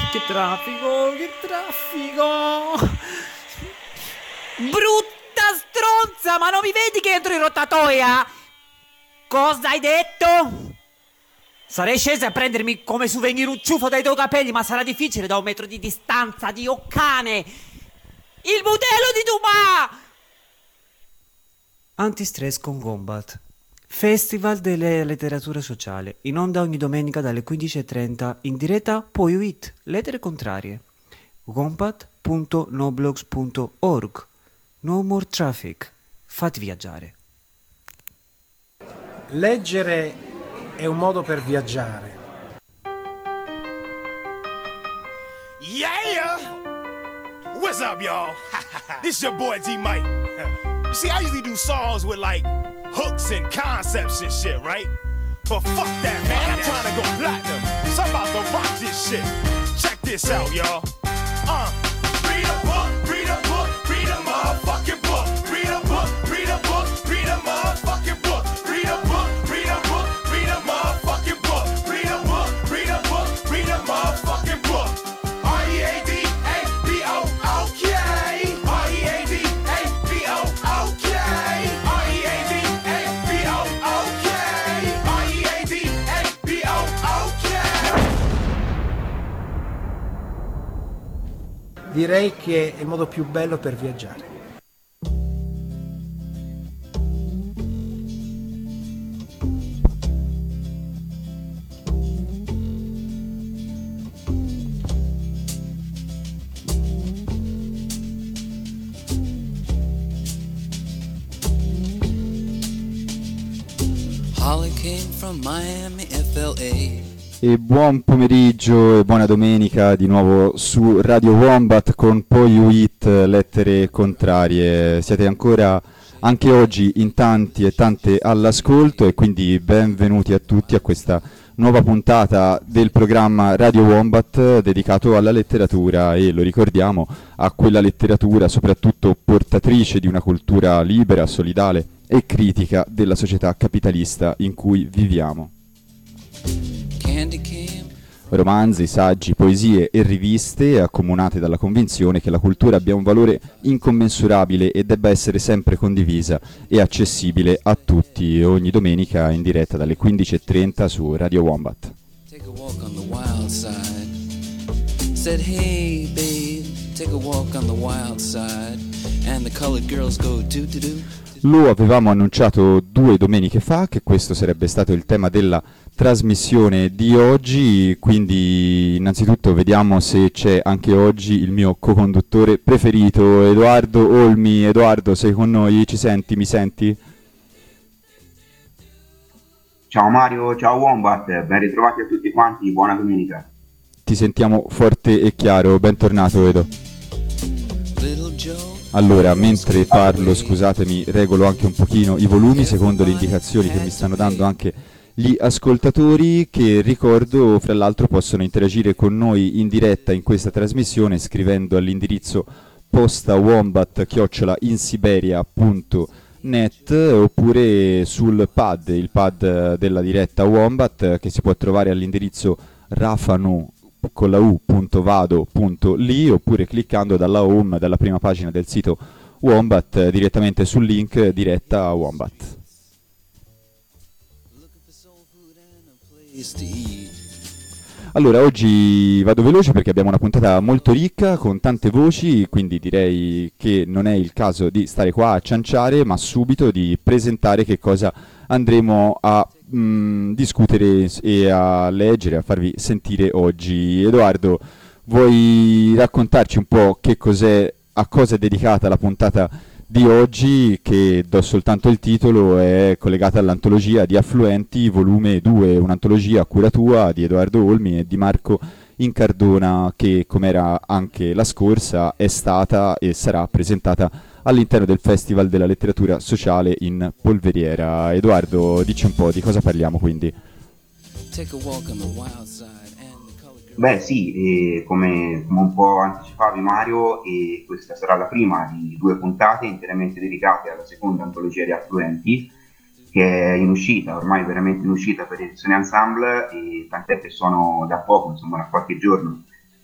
Che traffico, che traffico! Brutta stronza, ma non mi vedi che entro in rotatoria? Cosa hai detto? Sarei scesa a prendermi come souvenir un ciuffo dai tuoi capelli, ma sarà difficile da 1 metro di distanza, Dio cane! Il budello di Dumas! Antistress con Wombat. Festival della letteratura sociale, in onda ogni domenica dalle 15:30, in diretta poi UIT, lettere contrarie. wombat.noblogs.org. No more traffic. Fatti viaggiare. Leggere è un modo per viaggiare. Yeah! What's up, y'all? This your boy T-Mike. See, I usually do songs with like hooks and concepts and shit, right? But fuck that, man. I'm trying to go platinum. So I'm about to rock this shit. Check this out, y'all. Read a book, read a book, read a motherfucking book. Read a book, read a book, read a motherfucking book. Read a book, read a book, read a motherfucking book. Read a book, read a book, read a motherfucking book. R-E-A-D-A-B-O-O-K. R-E-A-D-A-B-O-O-K. R-E-A-D-A-B-O-O-K. R-E-A-D-A-B-O-O-K. Direi che è il modo più bello per viaggiare. Holly came from Miami, FLA. E buon pomeriggio e buona domenica di nuovo su Radio Wombat con poi UIT, lettere contrarie. Siete ancora anche oggi in tanti e tante all'ascolto e quindi benvenuti a tutti a questa nuova puntata del programma Radio Wombat dedicato alla letteratura e lo ricordiamo a quella letteratura soprattutto portatrice di una cultura libera, solidale e critica della società capitalista in cui viviamo. Romanzi, saggi, poesie e riviste accomunate dalla convinzione che la cultura abbia un valore incommensurabile e debba essere sempre condivisa e accessibile a tutti, ogni domenica in diretta dalle 15:30 su Radio Wombat. Take a walk on the wild side. Said, hey babe, take a walk on the wild side. And the colored girls go do-do-do. Lo avevamo annunciato 2 domeniche fa che questo sarebbe stato il tema della trasmissione di oggi, quindi innanzitutto vediamo se c'è anche oggi il mio co-conduttore preferito, Edoardo Olmi. Edoardo, sei con noi? Ci senti? Mi senti? Ciao Mario, ciao Wombat, ben ritrovati a tutti quanti, buona domenica. Ti sentiamo forte e chiaro, bentornato Edo. Allora, mentre parlo, scusatemi, regolo anche un pochino i volumi secondo le indicazioni che mi stanno dando anche gli ascoltatori, che ricordo fra l'altro possono interagire con noi in diretta in questa trasmissione scrivendo all'indirizzo postawombat@insiberia.net oppure sul pad, il pad della diretta Wombat, che si può trovare all'indirizzo rafano con la u.vado.li oppure cliccando dalla home, dalla prima pagina del sito Wombat, direttamente sul link diretta Wombat. Allora, oggi vado veloce perché abbiamo una puntata molto ricca con tante voci, quindi direi che non è il caso di stare qua a cianciare, ma subito di presentare che cosa andremo a discutere e a leggere, a farvi sentire oggi. Edoardo, vuoi raccontarci un po' che cos'è, a cosa è dedicata la puntata di oggi, che do soltanto il titolo, è collegata all'antologia di Affluenti, volume 2, un'antologia a cura tua di Edoardo Olmi e di Marco Incardona, che come era anche la scorsa è stata e sarà presentata all'interno del Festival della letteratura sociale in Polveriera. Edoardo, dici un po' di cosa parliamo quindi. Beh sì, come un po' anticipavi Mario, questa sarà la prima di 2 puntate interamente dedicate alla seconda antologia di Affluenti, che è in uscita, ormai veramente in uscita per Edizioni Ensemble, e tant'è che sono da poco, insomma da qualche giorno,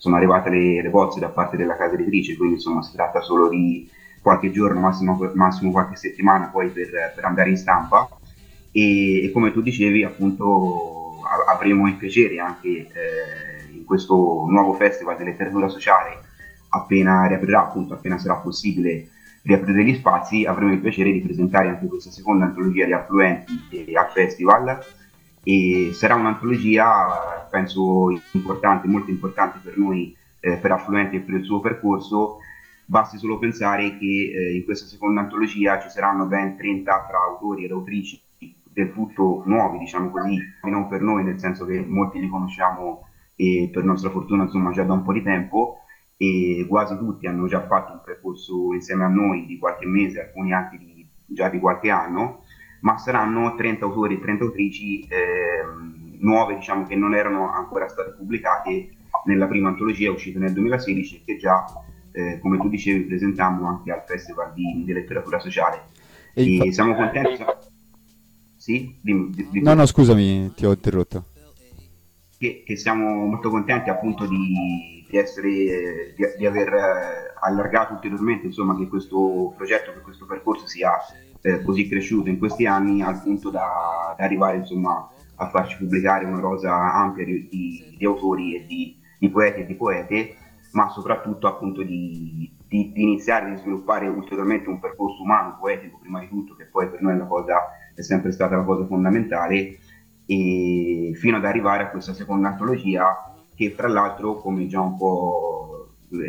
sono arrivate le bozze da parte della casa editrice, quindi insomma si tratta solo di qualche giorno, massimo qualche settimana poi per andare in stampa e come tu dicevi appunto avremo il piacere anche in questo nuovo festival di letteratura sociale appena riaprirà, appunto appena sarà possibile riaprire gli spazi, avremo il piacere di presentare anche questa seconda antologia di affluenti al festival e sarà un'antologia penso importante, molto importante per noi, per affluenti e per il suo percorso. Basti solo pensare che in questa seconda antologia ci saranno ben 30 tra autori ed autrici del tutto nuovi, diciamo così, non per noi, nel senso che molti li conosciamo e per nostra fortuna insomma già da un po' di tempo e quasi tutti hanno già fatto un percorso insieme a noi di qualche mese, alcuni anche già di qualche anno, ma saranno 30 autori e 30 autrici nuove, diciamo, che non erano ancora state pubblicate nella prima antologia uscita nel 2016 e che già, come tu dicevi, presentammo anche al Festival di Letteratura Sociale. E siamo contenti. Sì? Dimmi. No, scusami, ti ho interrotto. Che siamo molto contenti appunto di aver allargato ulteriormente, insomma, che questo progetto, che questo percorso sia così cresciuto in questi anni al punto da arrivare insomma a farci pubblicare una rosa ampia di autori e di poeti e di poete, ma soprattutto appunto di iniziare a sviluppare ulteriormente un percorso umano, poetico prima di tutto, che poi per noi è sempre stata la cosa fondamentale, e fino ad arrivare a questa seconda antologia che tra l'altro come già un po'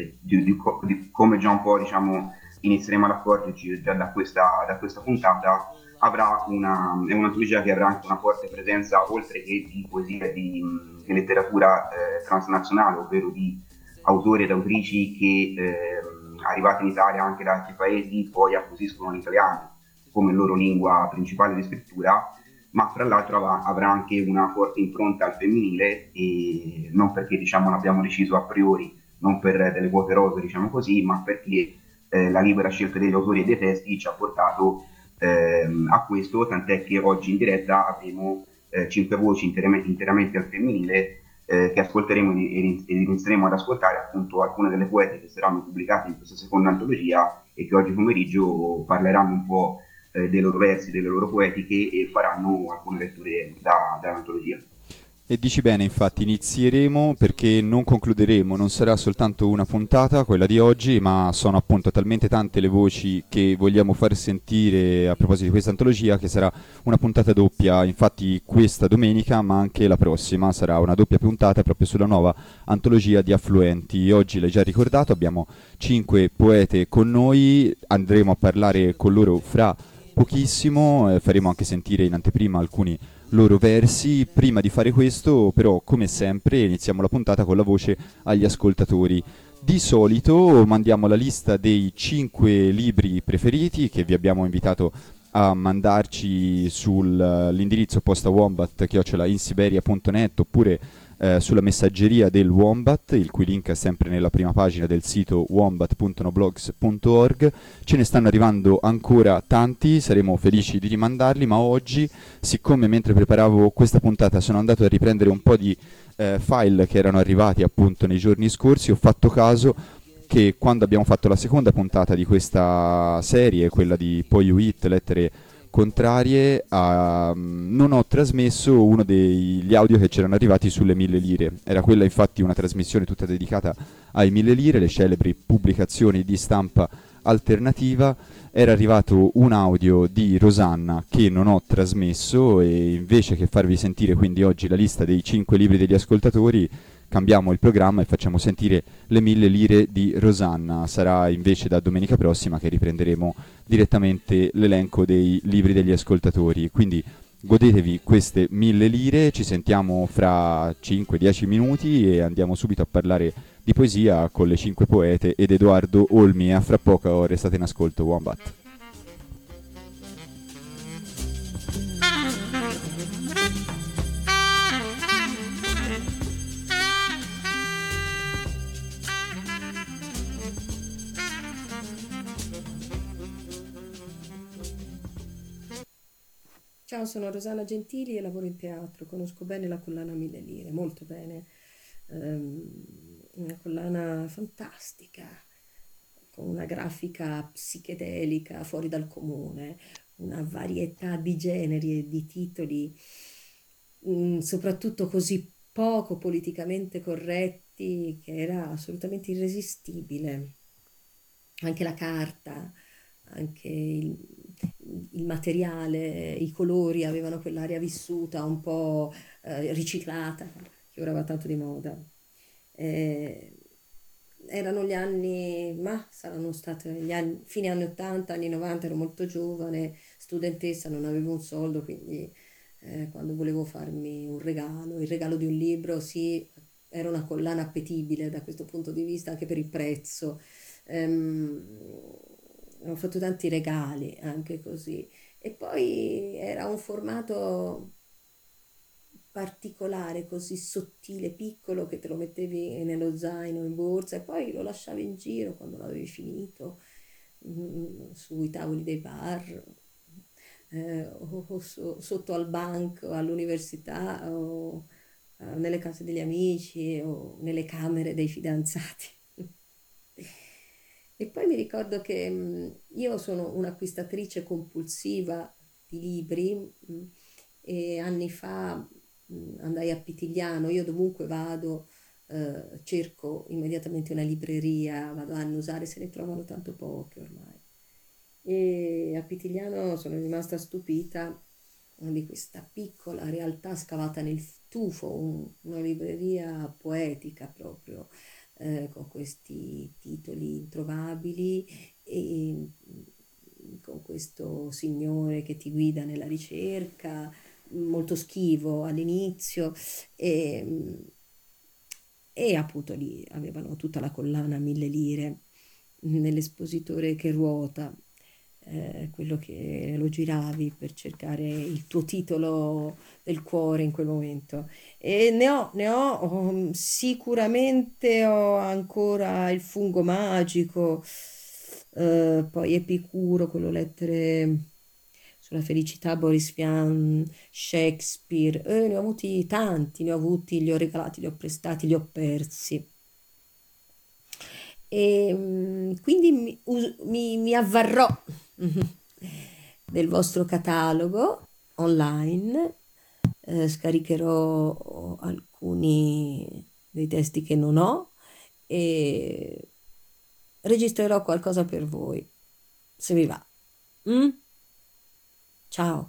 diciamo inizieremo ad accorgerci già da questa puntata, è un'antologia che avrà anche una forte presenza oltre che di poesia di letteratura transnazionale, ovvero di autori ed autrici che arrivati in Italia anche da altri paesi poi acquisiscono l'italiano come loro lingua principale di scrittura, ma fra l'altro avrà anche una forte impronta al femminile, e non perché diciamo l'abbiamo deciso a priori, non per delle quote rose diciamo così, ma perché la libera scelta degli autori e dei testi ci ha portato a questo, tant'è che oggi in diretta avremo 5 voci interamente al femminile che ascolteremo ed inizieremo ad ascoltare appunto alcune delle poete che saranno pubblicate in questa seconda antologia e che oggi pomeriggio parleranno un po' dei loro versi, delle loro poetiche e faranno alcune letture dall'antologia. E dici bene, infatti inizieremo perché non concluderemo, non sarà soltanto una puntata, quella di oggi, ma sono appunto talmente tante le voci che vogliamo far sentire a proposito di questa antologia che sarà una puntata doppia, infatti questa domenica ma anche la prossima sarà una doppia puntata proprio sulla nuova antologia di affluenti. Oggi l'hai già ricordato, abbiamo 5 poete con noi, andremo a parlare con loro fra pochissimo, faremo anche sentire in anteprima alcuni loro versi. Prima di fare questo però come sempre iniziamo la puntata con la voce agli ascoltatori. Di solito mandiamo la lista dei 5 libri preferiti che vi abbiamo invitato a mandarci sull'indirizzo posta wombat@insiberia.net oppure sulla messaggeria del Wombat, il cui link è sempre nella prima pagina del sito wombat.noblogs.org. Ce ne stanno arrivando ancora tanti, saremo felici di rimandarli, ma oggi, siccome mentre preparavo questa puntata sono andato a riprendere un po' di file che erano arrivati appunto nei giorni scorsi, ho fatto caso che quando abbiamo fatto la seconda puntata di questa serie, quella di Poi Uit, lettere contrarie, non ho trasmesso uno degli audio che c'erano arrivati sulle 1000 lire. Era quella infatti una trasmissione tutta dedicata ai 1000 lire, le celebri pubblicazioni di stampa alternativa. Era arrivato un audio di Rosanna che non ho trasmesso e invece che farvi sentire quindi oggi la lista dei 5 libri degli ascoltatori cambiamo il programma e facciamo sentire le 1000 lire di Rosanna. Sarà invece da domenica prossima che riprenderemo direttamente l'elenco dei libri degli ascoltatori. Quindi godetevi queste 1000 lire, ci sentiamo fra 5-10 minuti e andiamo subito a parlare di poesia con le 5 poete ed Edoardo Olmi. A fra poco, restate in ascolto, Wombat. Ciao, sono Rosanna Gentili e lavoro in teatro, conosco bene la collana 1000 lire, molto bene. una collana fantastica, con una grafica psichedelica fuori dal comune, una varietà di generi e di titoli, soprattutto così poco politicamente corretti, che era assolutamente irresistibile. Anche la carta, anche il materiale, i colori avevano quell'aria vissuta, un po' riciclata, che ora va tanto di moda. Erano gli anni, ma saranno stati gli anni, fine anni 80, anni 90, ero molto giovane, studentessa, non avevo un soldo, quindi quando volevo farmi un regalo, il regalo di un libro, sì, era una collana appetibile da questo punto di vista, anche per il prezzo. Ho fatto tanti regali anche così. E poi era un formato particolare, così sottile, piccolo, che te lo mettevi nello zaino, in borsa, e poi lo lasciavi in giro quando l'avevi finito, sui tavoli dei bar, sotto al banco all'università, o nelle case degli amici o nelle camere dei fidanzati. E poi mi ricordo che io sono un'acquistatrice compulsiva di libri, e anni fa andai a Pitigliano. Io dovunque vado cerco immediatamente una libreria, vado a annusare, se ne trovano tanto poche ormai. E a Pitigliano sono rimasta stupita di questa piccola realtà scavata nel tufo, una libreria poetica proprio, con questi titoli introvabili e con questo signore che ti guida nella ricerca, molto schivo all'inizio, e appunto lì avevano tutta la collana a 1.000 lire nell'espositore che ruota, quello che lo giravi per cercare il tuo titolo del cuore in quel momento. E sicuramente ho ancora il Fungo Magico, poi Epicuro, quello lettere sulla felicità, Boris Vian, Shakespeare, ne ho avuti tanti, ne ho avuti, li ho regalati, li ho prestati, li ho persi. E quindi mi avvarrò del vostro catalogo online, scaricherò alcuni dei testi che non ho e registrerò qualcosa per voi, se vi va. Ciao.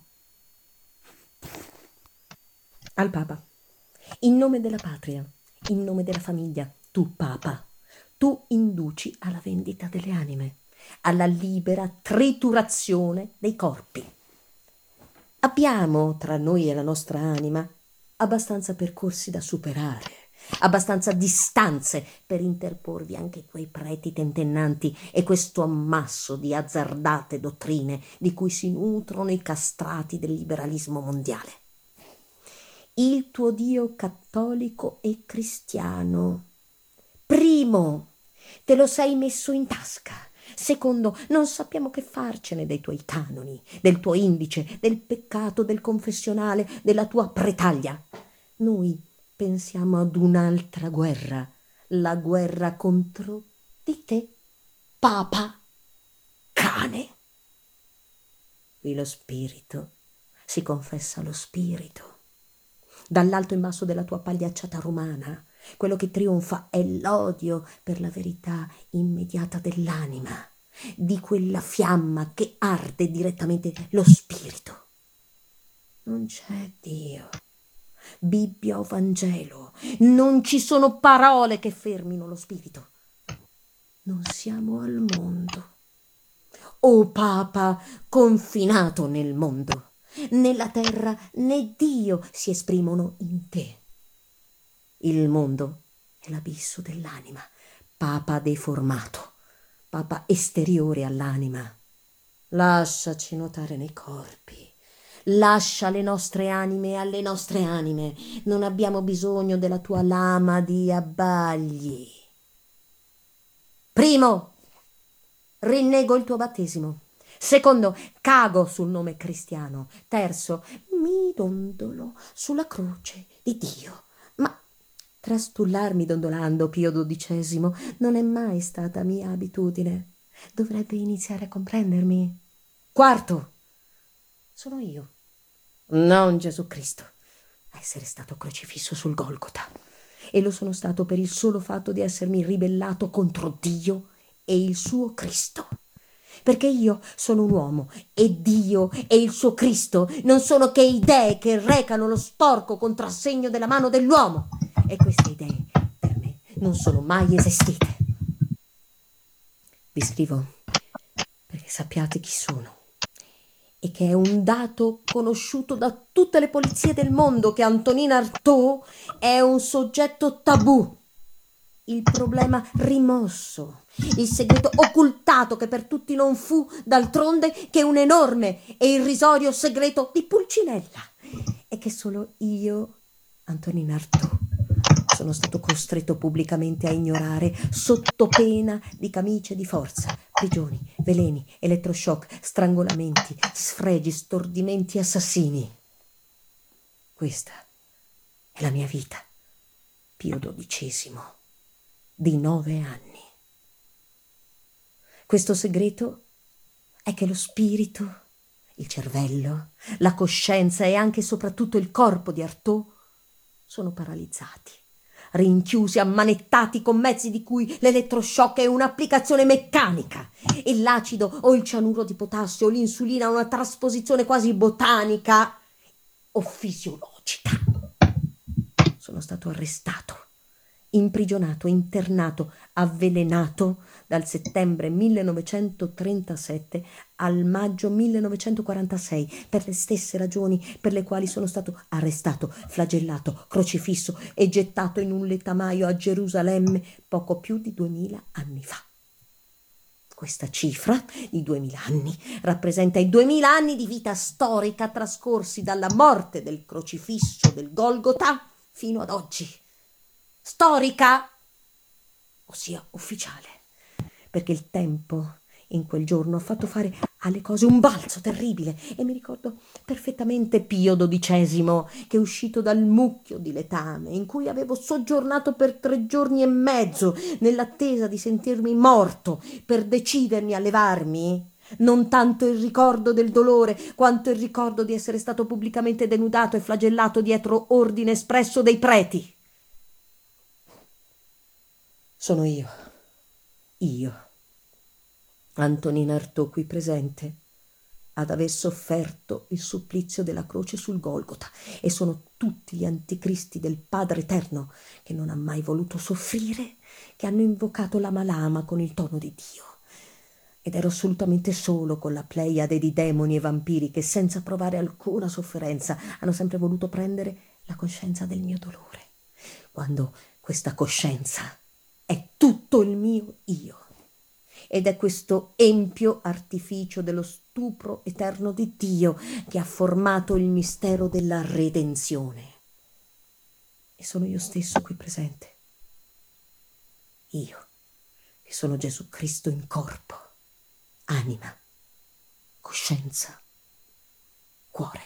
Al Papa. In nome della patria, in nome della famiglia, tu Papa, tu induci alla vendita delle anime, alla libera triturazione dei corpi. Abbiamo tra noi e la nostra anima abbastanza percorsi da superare, abbastanza distanze per interporvi anche quei preti tentennanti e questo ammasso di azzardate dottrine di cui si nutrono i castrati del liberalismo mondiale. Il tuo Dio cattolico e cristiano. Primo, te lo sei messo in tasca. Secondo, non sappiamo che farcene dei tuoi canoni, del tuo indice, del peccato del confessionale, della tua pretaglia. Noi pensiamo ad un'altra guerra, la guerra contro di te, Papa, cane. Qui lo spirito si confessa allo spirito. Dall'alto in basso della tua pagliacciata romana, quello che trionfa è l'odio per la verità immediata dell'anima, di quella fiamma che arde direttamente lo spirito. Non c'è Dio, Bibbia o Vangelo, non ci sono parole che fermino lo spirito. Non siamo al mondo, o Papa confinato nel mondo. Né la terra né Dio si esprimono in te. Il mondo è l'abisso dell'anima, Papa deformato, Papa esteriore all'anima. Lasciaci nuotare nei corpi, lascia le nostre anime alle nostre anime, non abbiamo bisogno della tua lama di abbagli. Primo, rinnego il tuo battesimo. Secondo, cago sul nome cristiano. Terzo, mi dondolo sulla croce di Dio. Ma Trastullarmi dondolando, Pio XII, non è mai stata mia abitudine. Dovrebbe iniziare a comprendermi. Quarto, sono io, non Gesù Cristo, a essere stato crocifisso sul Golgota. E lo sono stato per il solo fatto di essermi ribellato contro Dio e il suo Cristo. Perché io sono un uomo e Dio e il suo Cristo non sono che idee che recano lo sporco contrassegno della mano dell'uomo. E queste idee per me non sono mai esistite. Vi scrivo perché sappiate chi sono e che è un dato conosciuto da tutte le polizie del mondo che Antonina Artaud è un soggetto tabù, il problema rimosso, il segreto occultato che per tutti non fu d'altronde che un enorme e irrisorio segreto di Pulcinella e che solo io, Antonina Artaud, sono stato costretto pubblicamente a ignorare sotto pena di camicie di forza, prigioni, veleni, elettroshock, strangolamenti, sfregi, stordimenti, assassini. Questa è la mia vita, Pio XII, di 9 anni. Questo segreto è che lo spirito, il cervello, la coscienza e anche e soprattutto il corpo di Artaud sono paralizzati, rinchiusi, ammanettati con mezzi di cui l'elettroshock è un'applicazione meccanica e l'acido o il cianuro di potassio o l'insulina una trasposizione quasi botanica o fisiologica. Sono stato arrestato, imprigionato, internato, avvelenato dal settembre 1937 al maggio 1946 per le stesse ragioni per le quali sono stato arrestato, flagellato, crocifisso e gettato in un letamaio a Gerusalemme poco più di 2000 anni fa. Questa cifra, i 2000 anni, rappresenta i 2000 anni di vita storica trascorsi dalla morte del crocifisso del Golgota fino ad oggi. Storica, ossia ufficiale, perché il tempo in quel giorno ha fatto fare alle cose un balzo terribile e mi ricordo perfettamente Pio XII che è uscito dal mucchio di letame in cui avevo soggiornato per 3 giorni e mezzo nell'attesa di sentirmi morto per decidermi a levarmi. Non tanto il ricordo del dolore quanto il ricordo di essere stato pubblicamente denudato e flagellato dietro ordine espresso dei preti. Sono io, Antonina Artaud qui presente, ad aver sofferto il supplizio della croce sul Golgota, e sono tutti gli anticristi del Padre Eterno che non ha mai voluto soffrire, che hanno invocato la Malama con il tono di Dio. Ed ero assolutamente solo con la pleiade di demoni e vampiri che senza provare alcuna sofferenza hanno sempre voluto prendere la coscienza del mio dolore, quando questa coscienza è tutto il mio io. Ed è questo empio artificio dello stupro eterno di Dio che ha formato il mistero della redenzione. E sono io stesso qui presente. Io, che sono Gesù Cristo in corpo, anima, coscienza, cuore.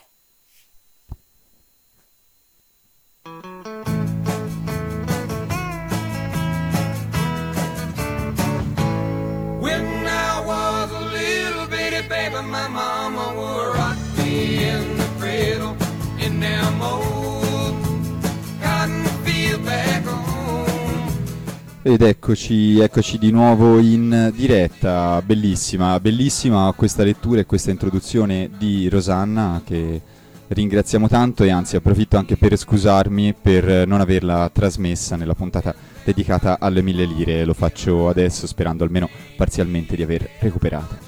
My mama would rock me in the cradle in them old cotton field back home. Ed eccoci di nuovo in diretta, bellissima questa lettura e questa introduzione di Rosanna, che ringraziamo tanto, e anzi approfitto anche per scusarmi per non averla trasmessa nella puntata dedicata alle 1000 lire. Lo faccio adesso sperando almeno parzialmente di aver recuperata.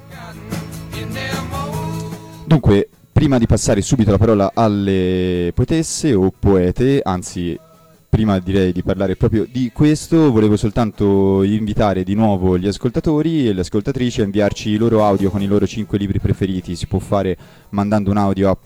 Dunque, prima di passare subito la parola alle poetesse o poete, anzi, prima direi di parlare proprio di questo, volevo soltanto invitare di nuovo gli ascoltatori e le ascoltatrici a inviarci i loro audio con i loro 5 libri preferiti. Si può fare mandando un audio a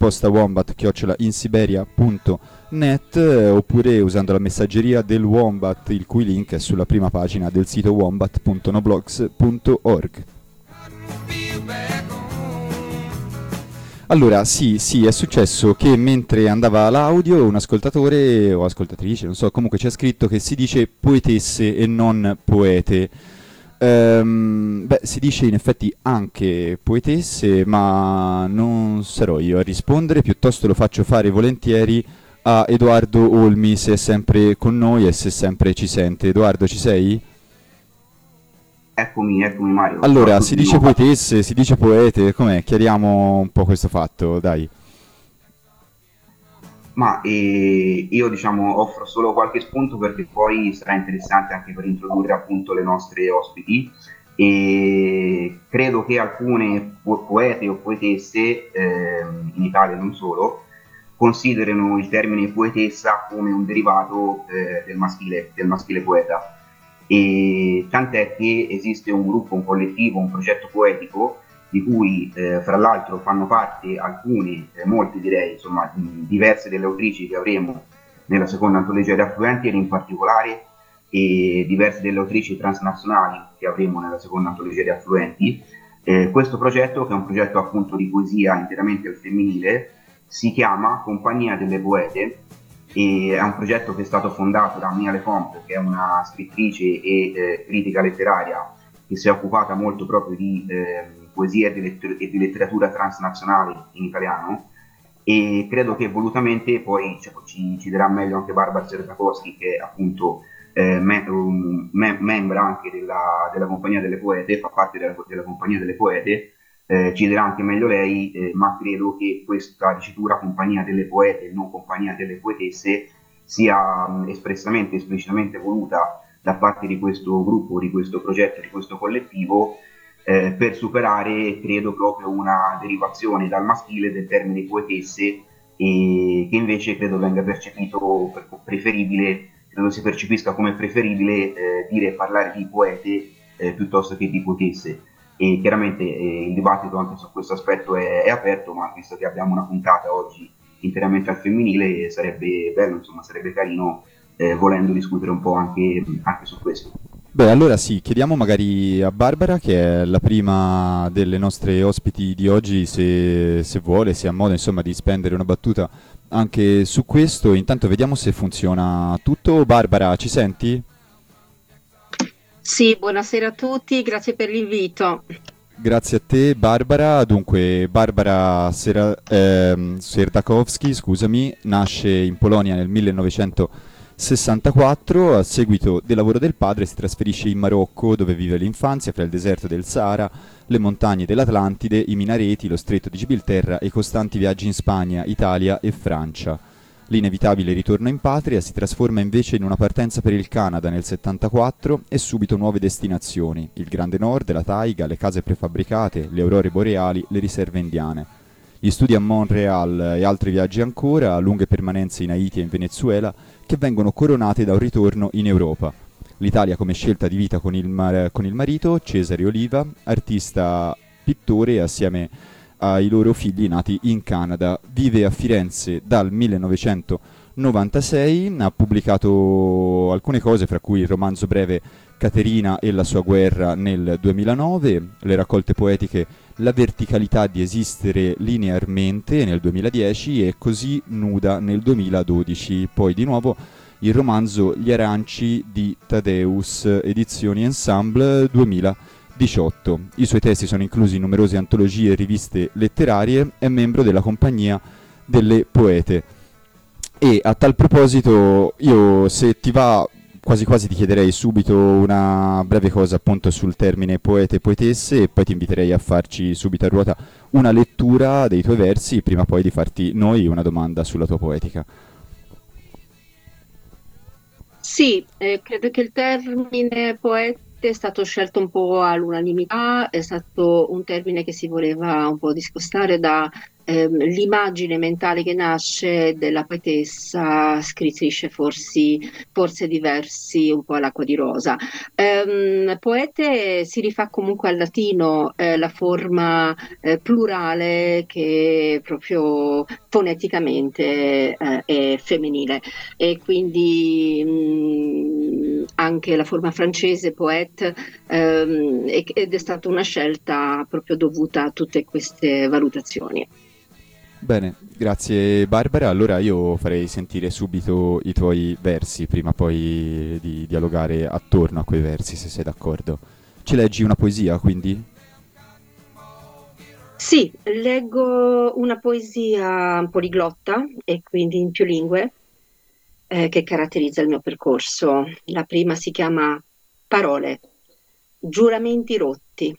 postawombat@insiberia.net oppure usando la messaggeria del Wombat, il cui link è sulla prima pagina del sito wombat.noblogs.org. Allora, sì, è successo che mentre andava l'audio un ascoltatore o ascoltatrice, non so, comunque c'è scritto che si dice poetesse e non poete. Beh, si dice in effetti anche poetesse, ma non sarò io a rispondere, piuttosto lo faccio fare volentieri a Edoardo Olmi, se è sempre con noi e se sempre ci sente. Edoardo, ci sei? Eccomi Mario. Ciao a Allora, tutti si di dice nuovo. poetesse, si dice poete, com'è? Chiariamo un po' questo fatto, dai. Ma io diciamo offro solo qualche spunto perché poi sarà interessante anche per introdurre appunto le nostre ospiti e credo che alcune poete o poetesse, in Italia non solo, considerano il termine poetessa come un derivato del maschile poeta. E tant'è che esiste un gruppo, un collettivo, un progetto poetico di cui fra l'altro fanno parte alcune, molte direi, insomma, diverse delle autrici che avremo nella seconda antologia di Affluenti, ed in particolare diverse delle autrici transnazionali che avremo nella seconda antologia di Affluenti. Questo progetto, che è un progetto appunto di poesia interamente al femminile, si chiama Compagnia delle Poete e è un progetto che è stato fondato da Mia Lefont, che è una scrittrice e critica letteraria che si è occupata molto proprio di poesia e di letteratura transnazionale in italiano, e credo che volutamente poi ci dirà meglio anche Barbara Sertakowski, che è appunto membra anche della Compagnia delle Poete, fa parte della Compagnia delle Poete, ci dirà anche meglio lei, ma credo che questa dicitura Compagnia delle Poete e non Compagnia delle Poetesse sia esplicitamente voluta da parte di questo gruppo, di questo progetto, di questo collettivo, per superare, credo, proprio una derivazione dal maschile del termine poetesse, e che invece credo venga percepito preferibile, credo si percepisca come preferibile parlare di poete piuttosto che di poetesse. E chiaramente il dibattito anche su questo aspetto è aperto, ma visto che abbiamo una puntata oggi interamente al femminile, sarebbe bello, insomma, sarebbe carino volendo discutere un po' anche su questo. Beh, allora sì, chiediamo magari a Barbara, che è la prima delle nostre ospiti di oggi, se vuole, se ha modo, insomma, di spendere una battuta anche su questo. Intanto vediamo se funziona tutto. Barbara, ci senti? Sì, buonasera a tutti, grazie per l'invito. Grazie a te, Barbara. Dunque, Barbara Sertakowski, scusami, nasce in Polonia nel 1964. A seguito del lavoro del padre si trasferisce in Marocco, dove vive l'infanzia fra il deserto del Sahara, le montagne dell'Atlantide, i minareti, lo stretto di Gibilterra e i costanti viaggi in Spagna, Italia e Francia. L'inevitabile ritorno in patria si trasforma invece in una partenza per il Canada nel 74 e subito nuove destinazioni: il Grande Nord, la taiga, le case prefabbricate, le aurore boreali, le riserve indiane. Gli studi a Montreal e altri viaggi ancora, lunghe permanenze in Haiti e in Venezuela, che vengono coronate da un ritorno in Europa. L'Italia come scelta di vita con il marito, Cesare Oliva, artista pittore, assieme ai loro figli nati in Canada. Vive a Firenze dal 1996, ha pubblicato alcune cose, fra cui il romanzo breve Caterina e la sua guerra nel 2009, le raccolte poetiche La verticalità di esistere linearmente nel 2010 e Così nuda nel 2012, poi di nuovo il romanzo Gli aranci di Tadeus, edizioni Ensemble 2018. I suoi testi sono inclusi in numerose antologie e riviste letterarie, è membro della Compagnia delle Poete. E a tal proposito, io, se ti va, quasi quasi ti chiederei subito una breve cosa appunto sul termine poete e poetesse, e poi ti inviterei a farci subito a ruota una lettura dei tuoi versi, prima poi di farti noi una domanda sulla tua poetica. Sì, credo che il termine poeta è stato scelto un po' all'unanimità, è stato un termine che si voleva un po' discostare da l'immagine mentale che nasce della poetessa scrittrice forse diversi, un po' all'acqua di rosa. Poete si rifà comunque al latino, la forma plurale che proprio foneticamente è femminile, e quindi anche la forma francese poète, ed è stata una scelta proprio dovuta a tutte queste valutazioni. Bene, grazie Barbara. Allora io farei sentire subito i tuoi versi, prima poi di dialogare attorno a quei versi, se sei d'accordo. Ci leggi una poesia, quindi? Sì, leggo una poesia poliglotta e quindi in più lingue che caratterizza il mio percorso. La prima si chiama Parole, giuramenti rotti.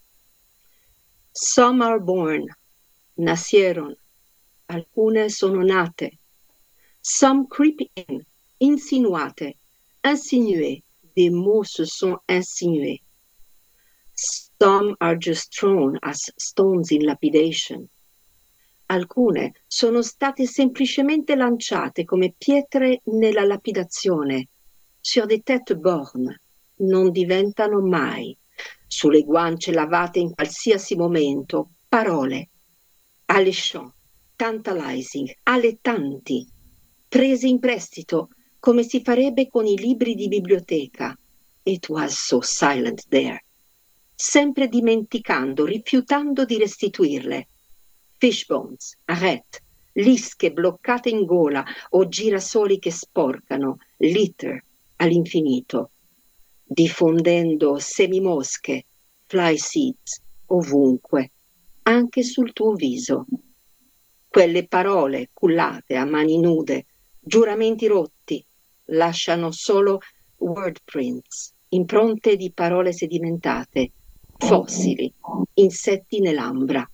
Some are born, nacieron, alcune sono nate. Some creep in, insinuate, insinuées, des mots se sont insinués. Some are just thrown as stones in lapidation. Alcune sono state semplicemente lanciate come pietre nella lapidazione, sur des têtes bornes, non diventano mai, sulle guance lavate in qualsiasi momento, parole, alléchant, tantalizing, alletanti, prese in prestito, come si farebbe con i libri di biblioteca. It was so silent there. Sempre dimenticando, rifiutando di restituirle. Fishbones, arrête, lische bloccate in gola o girasoli che sporcano, litter all'infinito, diffondendo semimosche, fly seeds, ovunque, anche sul tuo viso. Quelle parole cullate a mani nude, giuramenti rotti, lasciano solo word prints, impronte di parole sedimentate, fossili, insetti nell'ambra.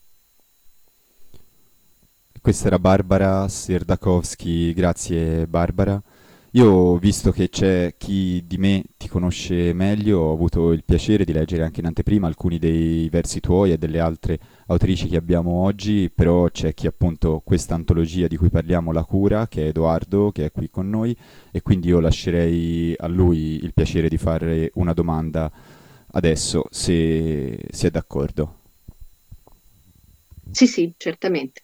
Questa era Barbara Serdakovsky, grazie Barbara. Io, visto che c'è chi di me ti conosce meglio, ho avuto il piacere di leggere anche in anteprima alcuni dei versi tuoi e delle altre autrici che abbiamo oggi, però c'è chi appunto questa antologia di cui parliamo la cura, che è Edoardo, che è qui con noi, e quindi io lascerei a lui il piacere di fare una domanda adesso, se è d'accordo. Sì, certamente.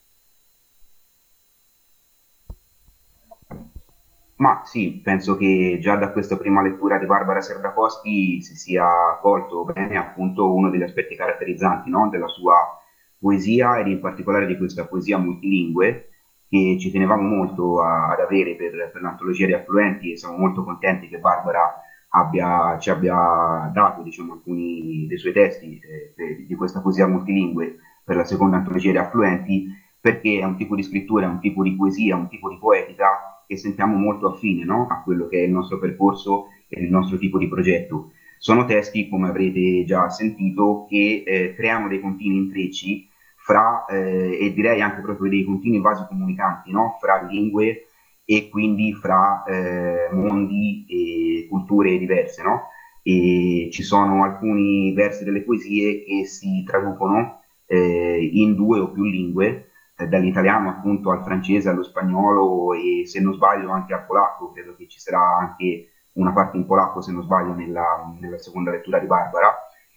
Ma sì, penso che già da questa prima lettura di Barbara Serdakowski si sia colto bene appunto uno degli aspetti caratterizzanti, no, della sua poesia ed in particolare di questa poesia multilingue che ci tenevamo molto ad avere per l'antologia di Affluenti, e siamo molto contenti che Barbara ci abbia dato, diciamo, alcuni dei suoi testi di questa poesia multilingue per la seconda antologia di Affluenti, perché è un tipo di scrittura, è un tipo di poesia, un tipo di poetica che sentiamo molto affine, no? A quello che è il nostro percorso e il nostro tipo di progetto. Sono testi, come avrete già sentito, che creano dei continui intrecci fra, e direi anche proprio dei continui vasi comunicanti, no? Fra lingue e quindi fra mondi e culture diverse, no? E ci sono alcuni versi delle poesie che si traducono in due o più lingue, dall'italiano appunto al francese, allo spagnolo e se non sbaglio anche al polacco. Credo che ci sarà anche una parte in polacco, se non sbaglio, nella seconda lettura di Barbara,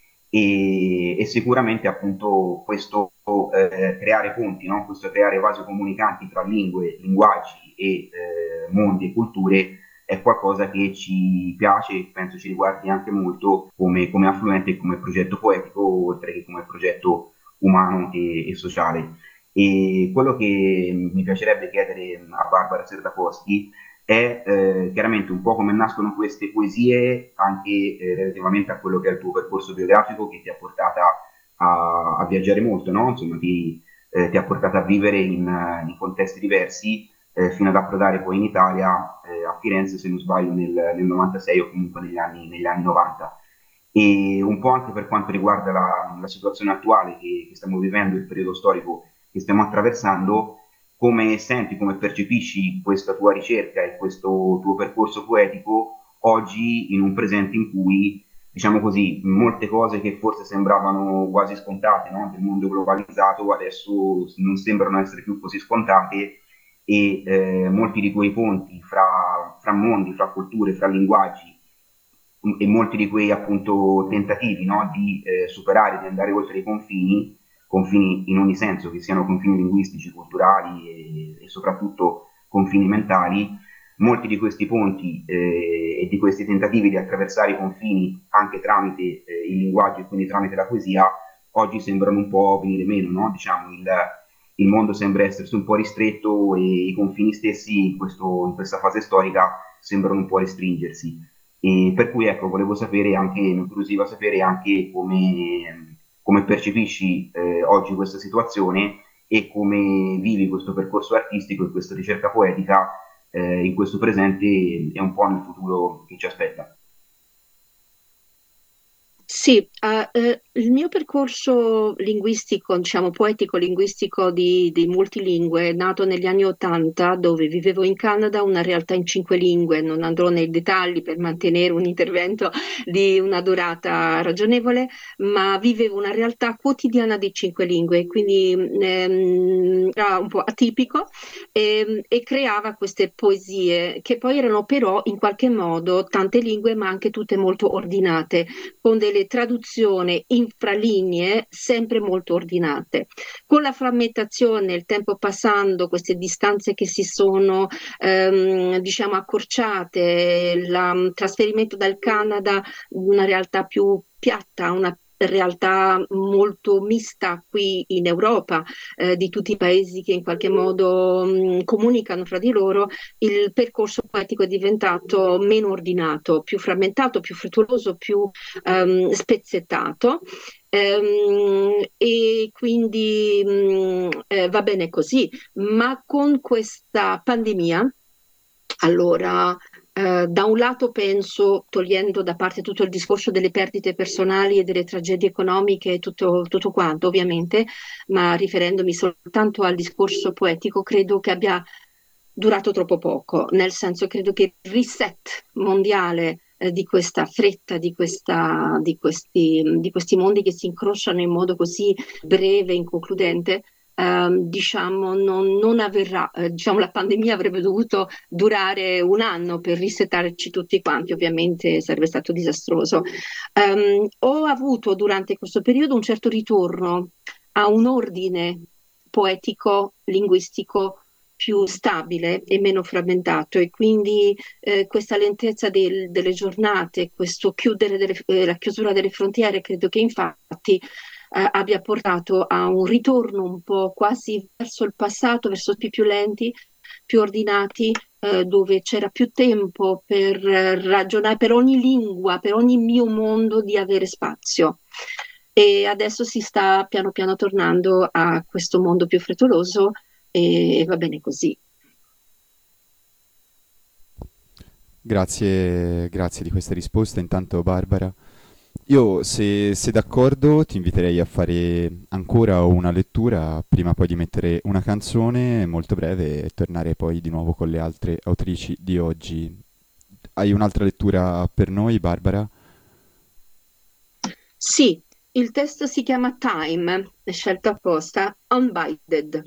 e sicuramente appunto questo creare ponti, no? Questo creare vasi comunicanti tra lingue, linguaggi e mondi e culture è qualcosa che ci piace e penso ci riguardi anche molto come Affluente e come progetto poetico, oltre che come progetto umano e sociale. E quello che mi piacerebbe chiedere a Barbara Serdakowski è chiaramente un po' come nascono queste poesie, anche relativamente a quello che è il tuo percorso biografico che ti ha portata a viaggiare molto, no? Insomma, ti ha portata a vivere in contesti diversi fino ad approdare poi in Italia, a Firenze, se non sbaglio, nel 96 o comunque negli anni 90. E un po' anche per quanto riguarda la situazione attuale che stiamo vivendo, il periodo storico che stiamo attraversando, come senti, come percepisci questa tua ricerca e questo tuo percorso poetico oggi in un presente in cui, diciamo così, molte cose che forse sembravano quasi scontate, no? Del mondo globalizzato adesso non sembrano essere più così scontate, e molti di quei ponti fra mondi, fra culture, fra linguaggi e molti di quei appunto tentativi, no? Di superare, di andare oltre i confini in ogni senso, che siano confini linguistici, culturali e soprattutto confini mentali. Molti di questi ponti e di questi tentativi di attraversare i confini anche tramite il linguaggio e quindi tramite la poesia oggi sembrano un po' venire meno, no? Diciamo, il mondo sembra essersi un po' ristretto e i confini stessi in questa fase storica sembrano un po' restringersi. E per cui ecco, volevo sapere anche, mi incuriosiva sapere anche come percepisci oggi questa situazione e come vivi questo percorso artistico e questa ricerca poetica in questo presente e un po' nel futuro che ci aspetta. Sì, il mio percorso linguistico, diciamo poetico-linguistico di multilingue è nato negli anni '80, dove vivevo in Canada, una realtà in 5 lingue. Non andrò nei dettagli per mantenere un intervento di una durata ragionevole, ma vivevo una realtà quotidiana di 5 lingue, quindi era un po' atipico e creava queste poesie che poi erano però in qualche modo tante lingue, ma anche tutte molto ordinate, con delle traduzioni infralinee sempre molto ordinate. Con la frammentazione, il tempo passando, queste distanze che si sono diciamo accorciate, il trasferimento dal Canada di una realtà più piatta a una realtà molto mista qui in Europa, di tutti i paesi che in qualche modo comunicano fra di loro, il percorso poetico è diventato meno ordinato, più frammentato, più frettoloso, più spezzettato. E quindi va bene così, ma con questa pandemia, allora, da un lato penso, togliendo da parte tutto il discorso delle perdite personali e delle tragedie economiche e tutto quanto, ovviamente, ma riferendomi soltanto al discorso poetico, credo che abbia durato troppo poco, nel senso credo che il reset mondiale di questa fretta, di questi mondi che si incrociano in modo così breve e inconcludente, diciamo, non avverrà. Diciamo, la pandemia avrebbe dovuto durare un anno per risettarci tutti quanti, ovviamente sarebbe stato disastroso. Ho avuto durante questo periodo un certo ritorno a un ordine poetico, linguistico più stabile e meno frammentato, e quindi questa lentezza delle giornate, questo la chiusura delle frontiere, credo che infatti abbia portato a un ritorno un po' quasi verso il passato, verso più lenti, più ordinati, dove c'era più tempo per ragionare per ogni lingua, per ogni mio mondo di avere spazio. E adesso si sta piano piano tornando a questo mondo più frettoloso e va bene così. Grazie, grazie di questa risposta. Intanto, Barbara, io se d'accordo ti inviterei a fare ancora una lettura prima poi di mettere una canzone molto breve e tornare poi di nuovo con le altre autrici di oggi. Hai un'altra lettura per noi, Barbara? Sì, il testo si chiama Time, è scelto apposta, Unbinded.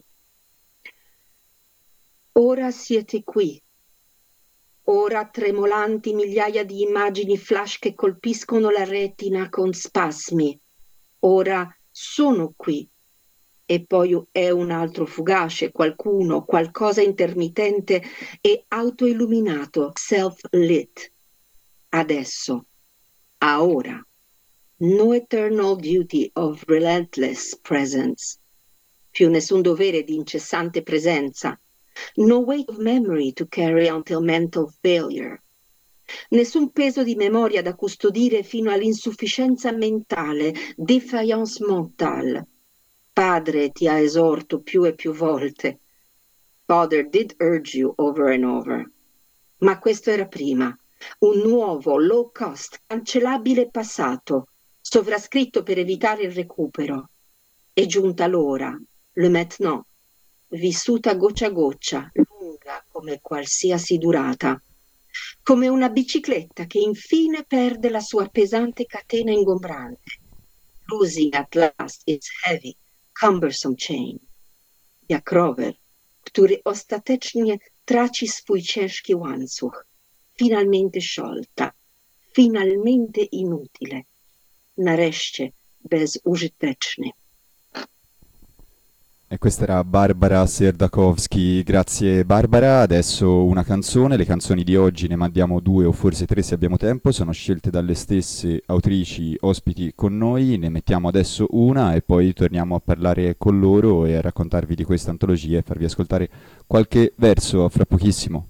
Ora siete qui. Ora tremolanti migliaia di immagini flash che colpiscono la retina con spasmi. Ora sono qui. E poi è un altro fugace, qualcuno, qualcosa intermittente e autoilluminato, self-lit. Adesso, a ora. No eternal duty of relentless presence. Più nessun dovere di incessante presenza. No weight of memory to carry until mental failure. Nessun peso di memoria da custodire fino all'insufficienza mentale, défaillance mentale. Padre ti ha esorto più e più volte. Father did urge you over and over. Ma questo era prima. Un nuovo, low cost, cancellabile passato, sovrascritto per evitare il recupero. È giunta l'ora, le maintenant, vissuta goccia a goccia, lunga come qualsiasi durata, come una bicicletta che infine perde la sua pesante catena ingombrante, losing at last its heavy, cumbersome chain. Jak rower, który ostatecznie traci swój ciężki łańcuch, finalmente sciolta, finalmente inutile, nareszcie bezużyteczny. E questa era Barbara Serdakovsky, grazie Barbara. Adesso una canzone, le canzoni di oggi ne mandiamo 2 o forse 3 se abbiamo tempo, sono scelte dalle stesse autrici ospiti con noi, ne mettiamo adesso una e poi torniamo a parlare con loro e a raccontarvi di questa antologia e farvi ascoltare qualche verso fra pochissimo.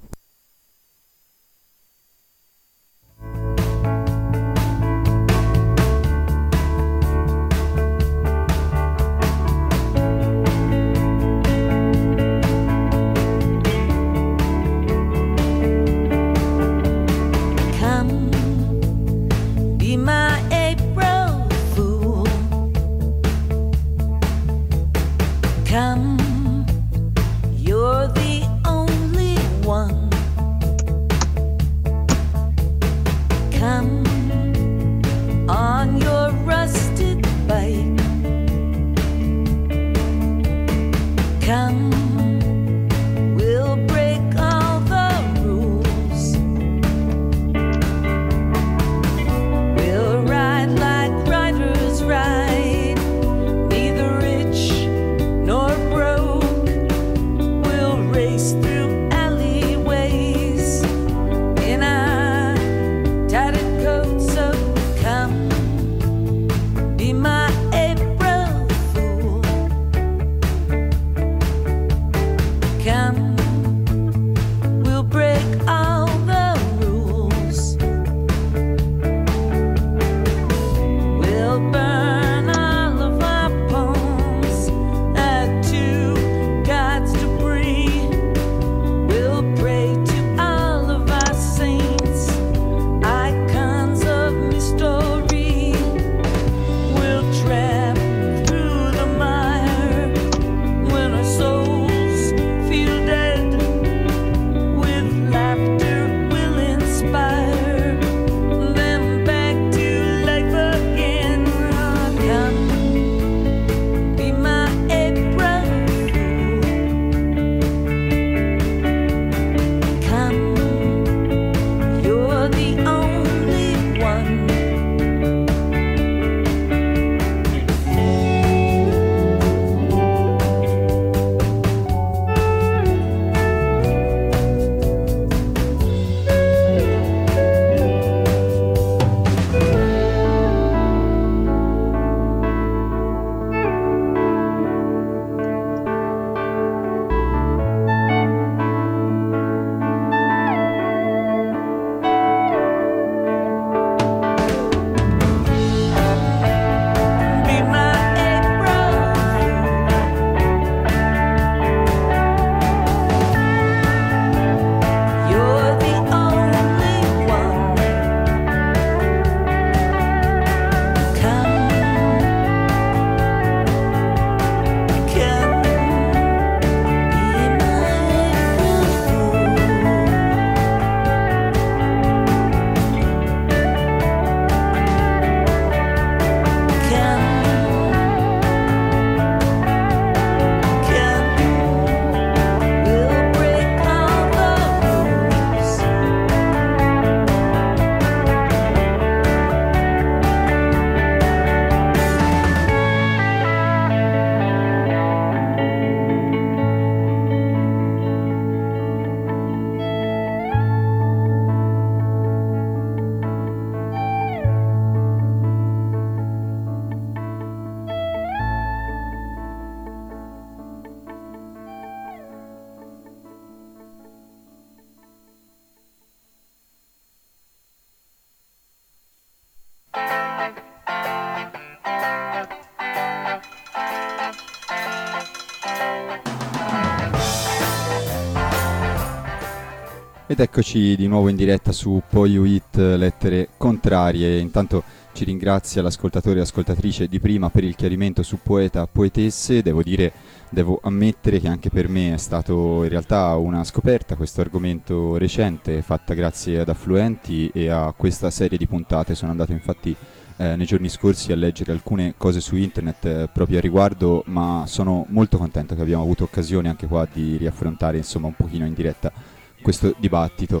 Ed eccoci di nuovo in diretta su Poiuit Lettere Contrarie. Intanto ci ringrazia l'ascoltatore e ascoltatrice di prima per il chiarimento su poeta poetesse. Devo ammettere che anche per me è stato in realtà una scoperta questo argomento recente, fatta grazie ad Affluenti e a questa serie di puntate. Sono andato infatti nei giorni scorsi a leggere alcune cose su internet proprio a riguardo, ma sono molto contento che abbiamo avuto occasione anche qua di riaffrontare insomma un pochino in diretta questo dibattito.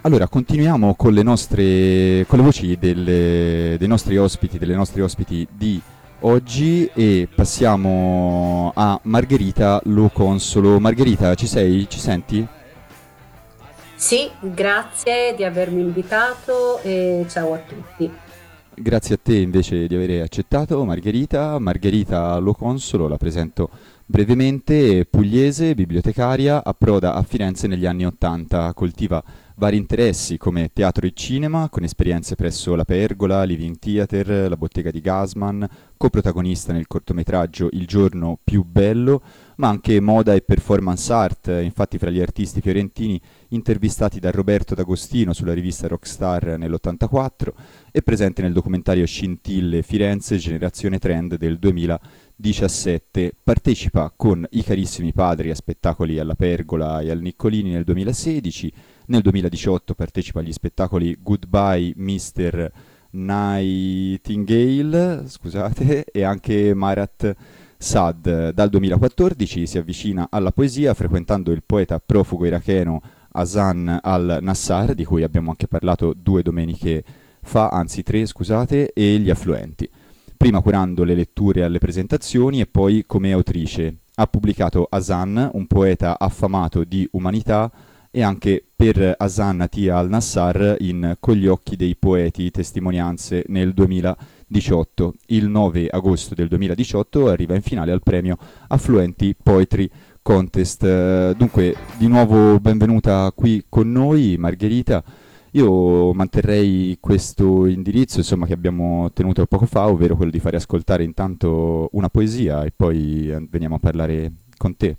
Allora, continuiamo con con le voci dei nostri ospiti, delle nostre ospiti di oggi e passiamo a Margherita Lo Consolo. Margherita, ci sei? Ci senti? Sì, grazie di avermi invitato e ciao a tutti. Grazie a te invece di aver accettato, Margherita. Margherita Lo Consolo, la presento brevemente, è pugliese, bibliotecaria, approda a Firenze negli anni '80, coltiva vari interessi come teatro e cinema, con esperienze presso La Pergola, Living Theatre, La Bottega di Gassman, coprotagonista nel cortometraggio Il giorno più bello, ma anche moda e performance art, infatti fra gli artisti fiorentini intervistati da Roberto D'Agostino sulla rivista Rockstar nell'84, è presente nel documentario Scintille Firenze Generazione Trend del 2017. Partecipa con I Carissimi Padri a spettacoli alla Pergola e al Niccolini nel 2016. Nel 2018 partecipa agli spettacoli Goodbye Mr. Nightingale, scusate, e anche Marat Sad. Dal 2014 si avvicina alla poesia frequentando il poeta profugo iracheno Hasan al-Nassar, di cui abbiamo anche parlato 2 domeniche fa, anzi 3, scusate, e gli affluenti. Prima curando le letture alle presentazioni e poi come autrice. Ha pubblicato Hasan, un poeta affamato di umanità, e anche per Hasan Tia al-Nassar in Con gli occhi dei poeti, testimonianze nel 2018. Il 9 agosto del 2018 arriva in finale al premio Affluenti Poetry Contest. Dunque, di nuovo benvenuta qui con noi, Margherita. Io manterrei questo indirizzo, insomma, che abbiamo tenuto poco fa, ovvero quello di fare ascoltare intanto una poesia e poi veniamo a parlare con te.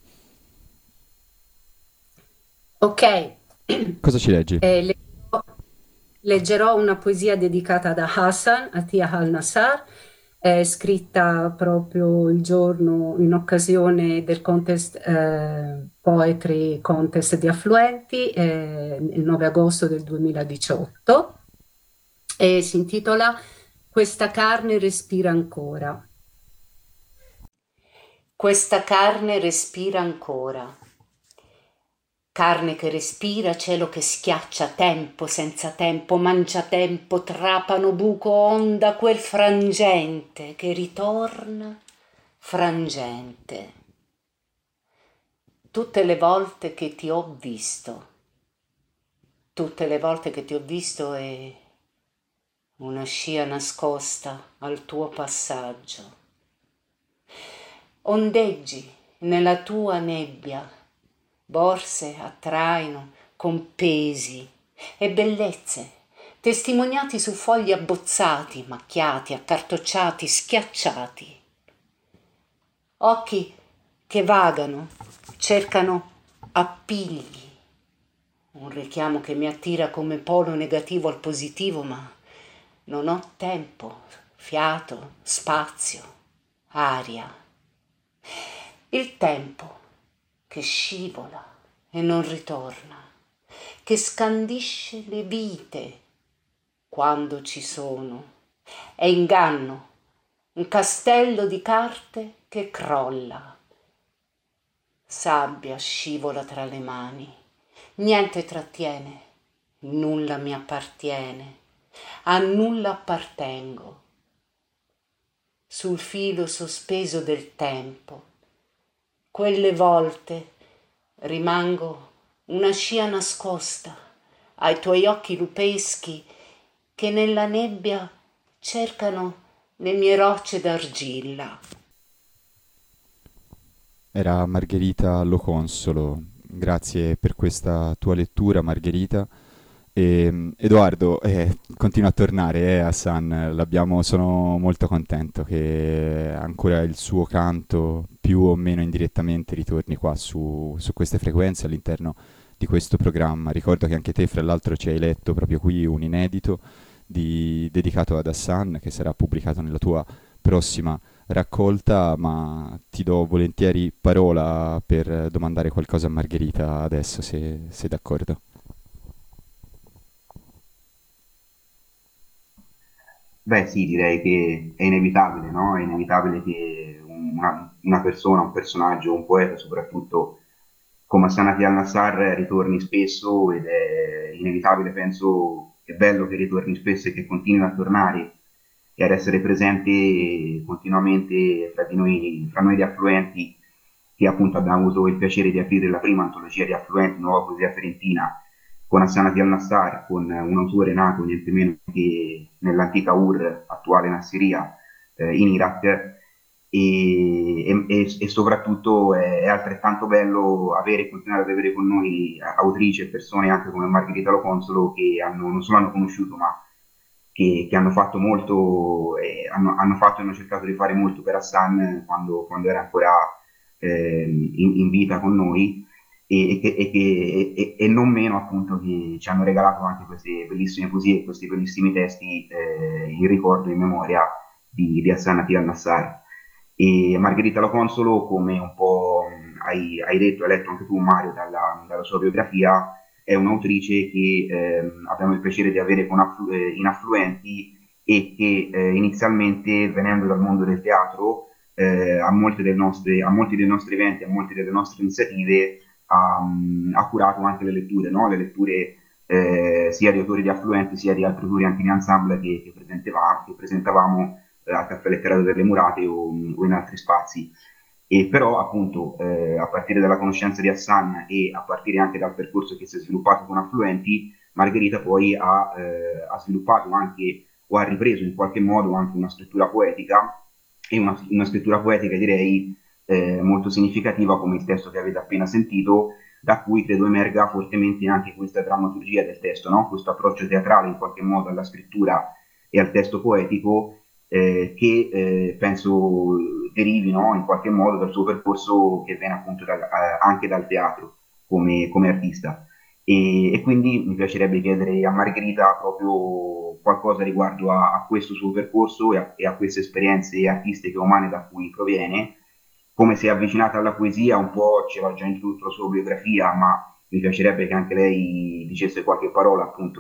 Ok, Cosa ci leggi? leggerò una poesia dedicata da Hassan Atiya al-Nassar, scritta proprio il giorno in occasione del contest, Poetry Contest di Affluenti, il 9 agosto del 2018, e si intitola Questa carne respira ancora. Questa carne respira ancora. Carne che respira, cielo che schiaccia, tempo senza tempo, mangia tempo, trapano buco onda, quel frangente che ritorna frangente. Tutte le volte che ti ho visto, tutte le volte che ti ho visto è una scia nascosta al tuo passaggio. Ondeggi nella tua nebbia, borse a traino con pesi e bellezze, testimoniati su fogli abbozzati, macchiati, accartocciati, schiacciati. Occhi che vagano, cercano appigli, un richiamo che mi attira come polo negativo al positivo, ma non ho tempo, fiato, spazio, aria. Il tempo che scivola e non ritorna, che scandisce le vite quando ci sono. È inganno, un castello di carte che crolla. Sabbia scivola tra le mani, niente trattiene, nulla mi appartiene, a nulla appartengo. Sul filo sospeso del tempo, quelle volte rimango una scia nascosta ai tuoi occhi lupeschi che nella nebbia cercano le mie rocce d'argilla. Era Margherita Lo Consolo. Grazie per questa tua lettura, Margherita. Edoardo, continua a tornare, Hassan, sono molto contento che ancora il suo canto, più o meno indirettamente, ritorni qua su queste frequenze all'interno di questo programma. Ricordo che anche te, fra l'altro, ci hai letto proprio qui un inedito dedicato ad Hassan, che sarà pubblicato nella tua prossima raccolta, ma ti do volentieri parola per domandare qualcosa a Margherita adesso, se sei d'accordo. Beh, sì, direi che è inevitabile, no? È inevitabile che una persona, un personaggio, un poeta soprattutto, come Sanati al-Nassar ritorni spesso ed è inevitabile, penso, è bello che ritorni spesso e che continui a tornare e ad essere presente continuamente fra noi di affluenti, che appunto abbiamo avuto il piacere di aprire la prima antologia di affluenti, Nuova Poesia Fiorentina, con Hassanati al-Nassar, con un autore nato niente meno che nell'antica Ur, attuale Nassiria, in Iraq, e soprattutto è altrettanto bello continuare ad avere con noi autrici e persone anche come Margherita Lo Consolo, che non solo hanno conosciuto, ma che hanno fatto molto, hanno fatto e hanno cercato di fare molto per Hassan quando era ancora in vita con noi, e non meno appunto che ci hanno regalato anche queste bellissime poesie e questi bellissimi testi in ricordo e in memoria di Hassanati al-Nassar. E Margherita Lo Consolo, come un po' hai detto, hai letto anche tu, Mario, dalla sua biografia, è un'autrice che abbiamo il piacere di avere in affluenti, e che inizialmente, venendo dal mondo del teatro, a molti dei nostri eventi, a molte delle nostre iniziative, ha curato anche le letture, no? Le letture sia di autori di affluenti sia di altri autori anche in ensemble che presentavamo al Caffè Letterario delle Murate o in altri spazi. E però appunto a partire dalla conoscenza di Hassan e a partire anche dal percorso che si è sviluppato con affluenti, Margherita poi ha sviluppato anche, o ha ripreso in qualche modo anche una scrittura poetica, e una scrittura poetica direi molto significativa, come il testo che avete appena sentito, da cui credo emerga fortemente anche questa drammaturgia del testo, no? Questo approccio teatrale in qualche modo alla scrittura e al testo poetico, che penso derivi, no? In qualche modo dal suo percorso, che viene appunto anche dal teatro come artista. E quindi mi piacerebbe chiedere a Margherita proprio qualcosa riguardo a questo suo percorso e a queste esperienze artistiche e umane da cui proviene, come si è avvicinata alla poesia. Un po' ci aveva già introdotto la sua biografia, ma mi piacerebbe che anche lei dicesse qualche parola appunto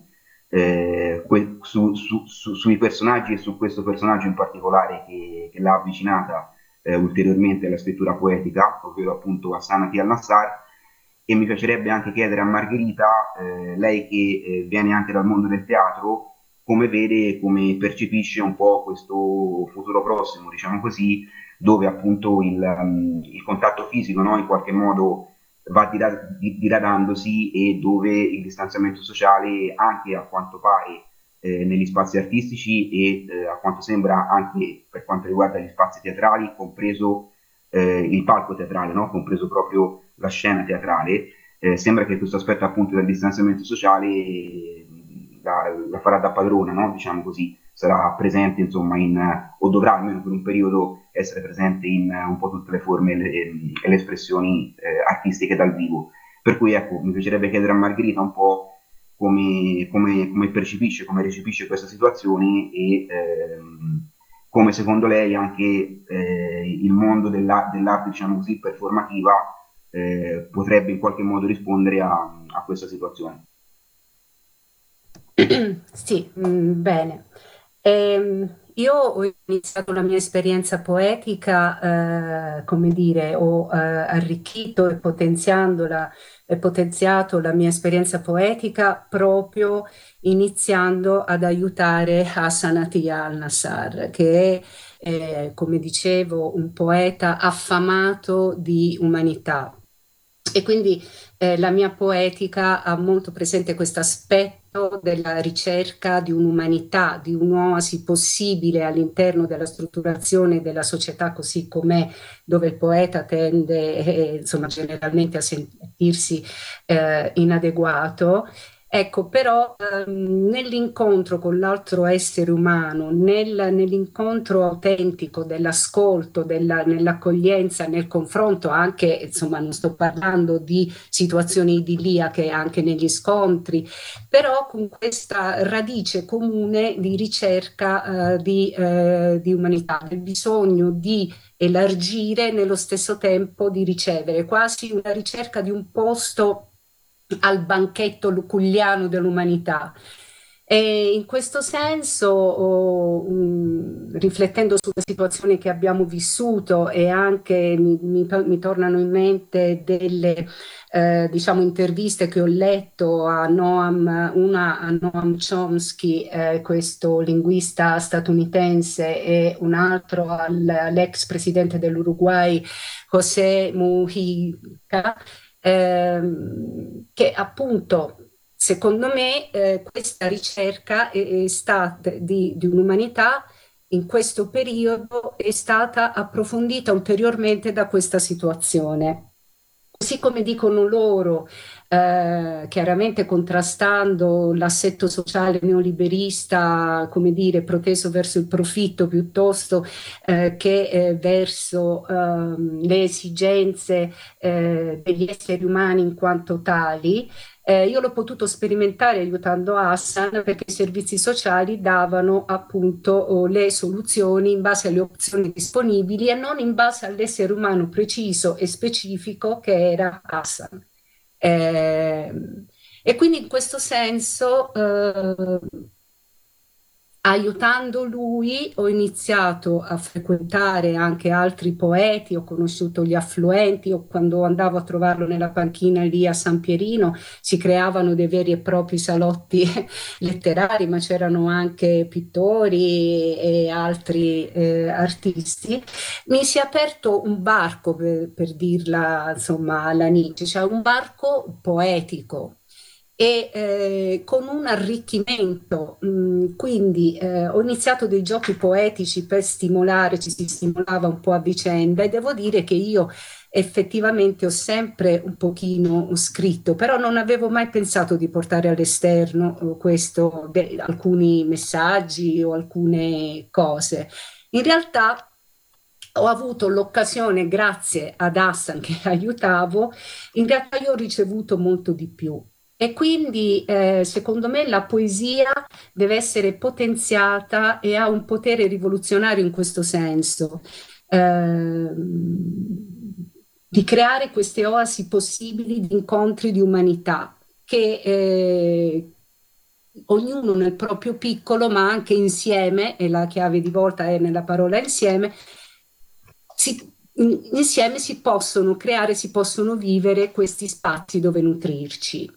sui personaggi e su questo personaggio in particolare che l'ha avvicinata ulteriormente alla scrittura poetica, ovvero appunto Hassanati al-Nassar. E mi piacerebbe anche chiedere a Margherita, lei che viene anche dal mondo del teatro, come vede, come percepisce un po' questo futuro prossimo, diciamo così, dove appunto il contatto fisico, no, in qualche modo va diradandosi, e dove il distanziamento sociale, anche a quanto pare negli spazi artistici e a quanto sembra anche per quanto riguarda gli spazi teatrali, compreso il palco teatrale, no? Compreso proprio la scena teatrale, sembra che questo aspetto appunto del distanziamento sociale la farà da padrona, no? Diciamo così, sarà presente insomma o dovrà almeno per un periodo essere presente in un po' tutte le forme e le espressioni artistiche dal vivo. Per cui ecco, mi piacerebbe chiedere a Margherita un po' come percepisce, come recepisce questa situazione, e come secondo lei anche il mondo dell'arte, diciamo così, performativa potrebbe in qualche modo rispondere a questa situazione. Sì, bene. Io ho iniziato la mia esperienza poetica, come dire, ho arricchito e potenziato la mia esperienza poetica proprio iniziando ad aiutare Hassan Atiyah al-Nassar, che è, come dicevo, un poeta affamato di umanità. E quindi la mia poetica ha molto presente questo aspetto della ricerca di un'umanità, di un'oasi possibile all'interno della strutturazione della società così com'è, dove il poeta tende insomma, generalmente a sentirsi inadeguato. Ecco, però nell'incontro con l'altro essere umano, nell'incontro autentico dell'ascolto, nell'accoglienza, nel confronto anche, insomma, non sto parlando di situazioni idilliache, anche negli scontri, però con questa radice comune di ricerca di umanità, del bisogno di elargire nello stesso tempo di ricevere, quasi una ricerca di un posto al banchetto luculliano dell'umanità. E in questo senso, riflettendo sulla situazione che abbiamo vissuto e anche mi tornano in mente delle diciamo interviste che ho letto a una a Noam Chomsky, questo linguista statunitense, e un altro all'ex presidente dell'Uruguay, José Mujica, che appunto secondo me questa ricerca è stata di un'umanità in questo periodo è stata approfondita ulteriormente da questa situazione. Così come dicono loro, chiaramente contrastando l'assetto sociale neoliberista, come dire, proteso verso il profitto piuttosto che verso le esigenze degli esseri umani in quanto tali. Io l'ho potuto sperimentare aiutando Hassan, perché i servizi sociali davano appunto le soluzioni in base alle opzioni disponibili e non in base all'essere umano preciso e specifico che era Hassan. E quindi in questo senso, aiutando lui, ho iniziato a frequentare anche altri poeti, ho conosciuto gli affluenti, o quando andavo a trovarlo nella panchina lì a San Pierino si creavano dei veri e propri salotti letterari, ma c'erano anche pittori e altri artisti. Mi si è aperto un varco, per dirla insomma alla Nietzsche, cioè un varco poetico e con un arricchimento. Quindi ho iniziato dei giochi poetici per stimolare, ci si stimolava un po' a vicenda, e devo dire che io effettivamente ho sempre un pochino scritto, però non avevo mai pensato di portare all'esterno alcuni messaggi o alcune cose. In realtà ho avuto l'occasione, grazie ad Hassan che aiutavo, in realtà io ho ricevuto molto di più. E quindi secondo me la poesia deve essere potenziata e ha un potere rivoluzionario in questo senso, di creare queste oasi possibili di incontri di umanità che ognuno nel proprio piccolo, ma anche insieme, e la chiave di volta è nella parola insieme, insieme si possono creare, si possono vivere questi spazi dove nutrirci.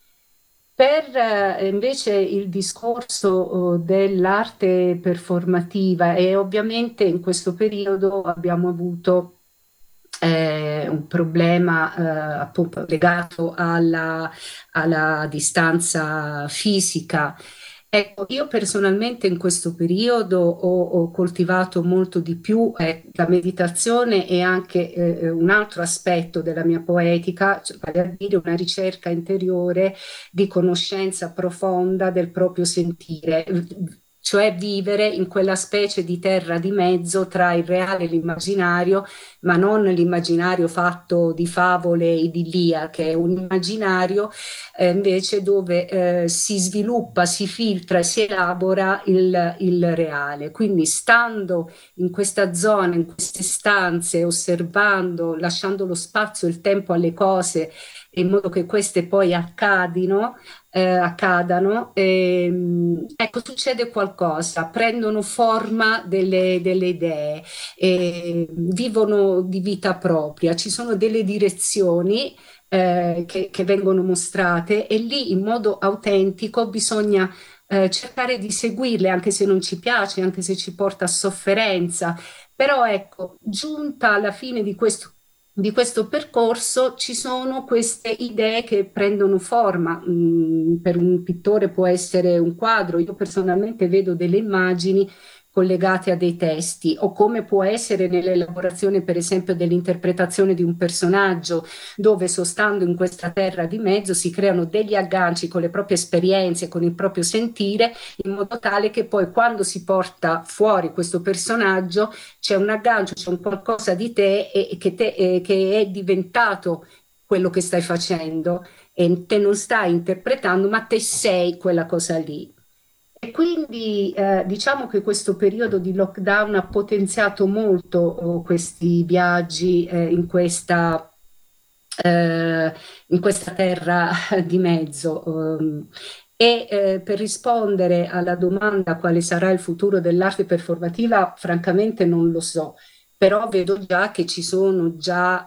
Per invece il discorso dell'arte performativa, e ovviamente in questo periodo abbiamo avuto un problema appunto legato alla distanza fisica. Ecco, io personalmente in questo periodo ho coltivato molto di più la meditazione e anche un altro aspetto della mia poetica, cioè, vale a dire una ricerca interiore di conoscenza profonda del proprio sentire, cioè vivere in quella specie di terra di mezzo tra il reale e l'immaginario, ma non l'immaginario fatto di favole idilliache, un immaginario invece dove si sviluppa, si filtra e si elabora il reale. Quindi stando in questa zona, in queste stanze, osservando, lasciando lo spazio e il tempo alle cose, in modo che queste poi accadano, ecco, succede qualcosa, prendono forma delle idee, vivono di vita propria, ci sono delle direzioni che vengono mostrate, e lì in modo autentico bisogna cercare di seguirle, anche se non ci piace, anche se ci porta a sofferenza. Però ecco, giunta alla fine di questo percorso ci sono queste idee che prendono forma. Per un pittore può essere un quadro, io personalmente vedo delle immagini collegate a dei testi, o come può essere nell'elaborazione per esempio dell'interpretazione di un personaggio, dove sostando in questa terra di mezzo si creano degli agganci con le proprie esperienze, con il proprio sentire, in modo tale che poi quando si porta fuori questo personaggio c'è un aggancio, c'è un qualcosa di te, che è diventato quello che stai facendo, e te non stai interpretando, ma te sei quella cosa lì. E quindi diciamo che questo periodo di lockdown ha potenziato molto questi viaggi in questa terra di mezzo. E per rispondere alla domanda quale sarà il futuro dell'arte performativa, francamente non lo so, però vedo già che ci sono già,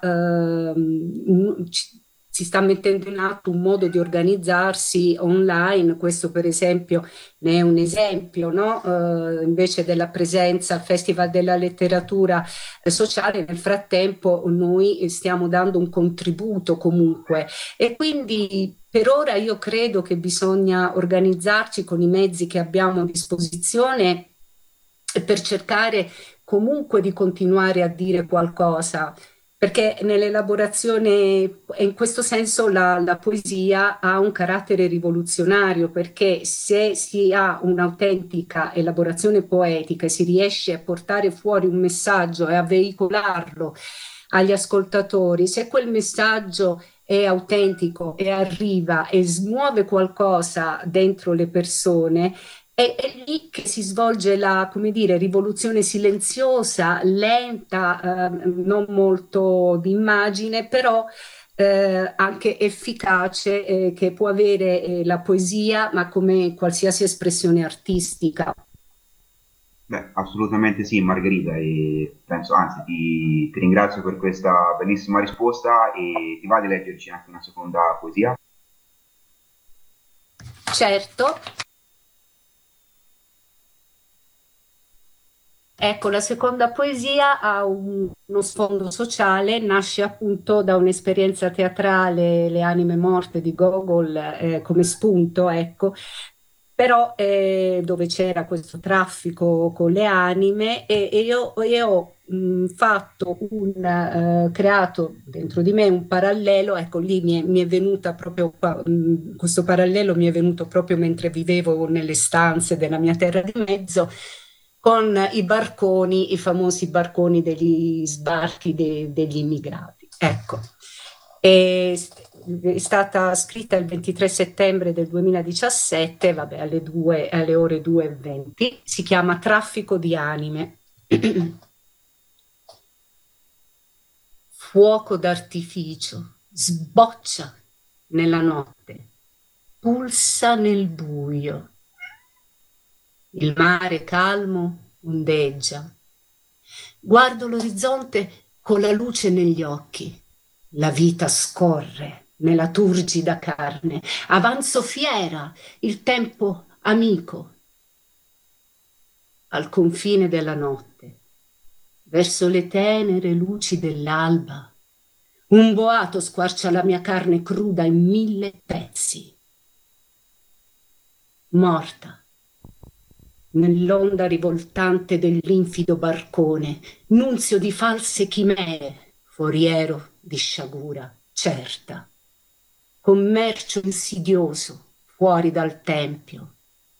si sta mettendo in atto un modo di organizzarsi online. Questo per esempio ne è un esempio, no? Invece della presenza al Festival della Letteratura Sociale, nel frattempo noi stiamo dando un contributo comunque, e quindi per ora io credo che bisogna organizzarci con i mezzi che abbiamo a disposizione per cercare comunque di continuare a dire qualcosa, perché nell'elaborazione, e in questo senso la poesia ha un carattere rivoluzionario, perché se si ha un'autentica elaborazione poetica e si riesce a portare fuori un messaggio e a veicolarlo agli ascoltatori, se quel messaggio è autentico e arriva e smuove qualcosa dentro le persone, è lì che si svolge la, come dire, rivoluzione silenziosa, lenta, non molto di immagine, però anche efficace, che può avere la poesia, ma come qualsiasi espressione artistica. Beh, assolutamente sì, Margherita, e penso, anzi, ti ringrazio per questa bellissima risposta, e ti va di leggerci anche una seconda poesia? Certo. Ecco, la seconda poesia ha uno sfondo sociale, nasce appunto da un'esperienza teatrale, Le anime morte di Gogol, come spunto, ecco, però dove c'era questo traffico con le anime, e io ho fatto creato dentro di me un parallelo. Ecco, lì mi è venuta proprio questo parallelo mi è venuto proprio mentre vivevo nelle stanze della mia terra di mezzo, con i barconi, i famosi barconi degli sbarchi degli immigrati. Ecco, è stata scritta il 23 settembre del 2017, vabbè, alle ore 2:20, si chiama Traffico di anime. Fuoco d'artificio sboccia nella notte, pulsa nel buio. Il mare calmo ondeggia. Guardo l'orizzonte con la luce negli occhi. La vita scorre nella turgida carne. Avanzo fiera, il tempo amico. Al confine della notte, verso le tenere luci dell'alba, un boato squarcia la mia carne cruda in 1000 pezzi. Morta nell'onda rivoltante dell'infido barcone, nunzio di false chimere, foriero di sciagura certa, commercio insidioso fuori dal tempio.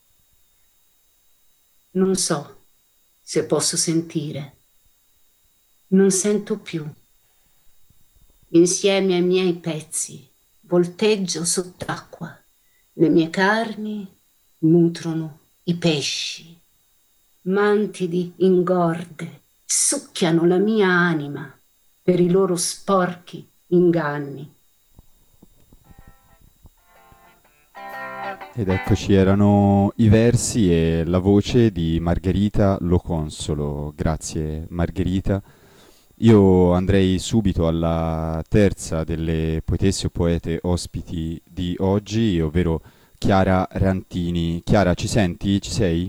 Non so se posso sentire, non sento più. Insieme ai miei pezzi volteggio sott'acqua, le mie carni nutrono i pesci, mantidi ingorde, succhiano la mia anima per i loro sporchi inganni. Ed eccoci, erano i versi e la voce di Margherita Loconsolo. Grazie Margherita. Io andrei subito alla terza delle poetesse o poete ospiti di oggi, ovvero Chiara Rantini. Chiara, ci senti? Ci sei?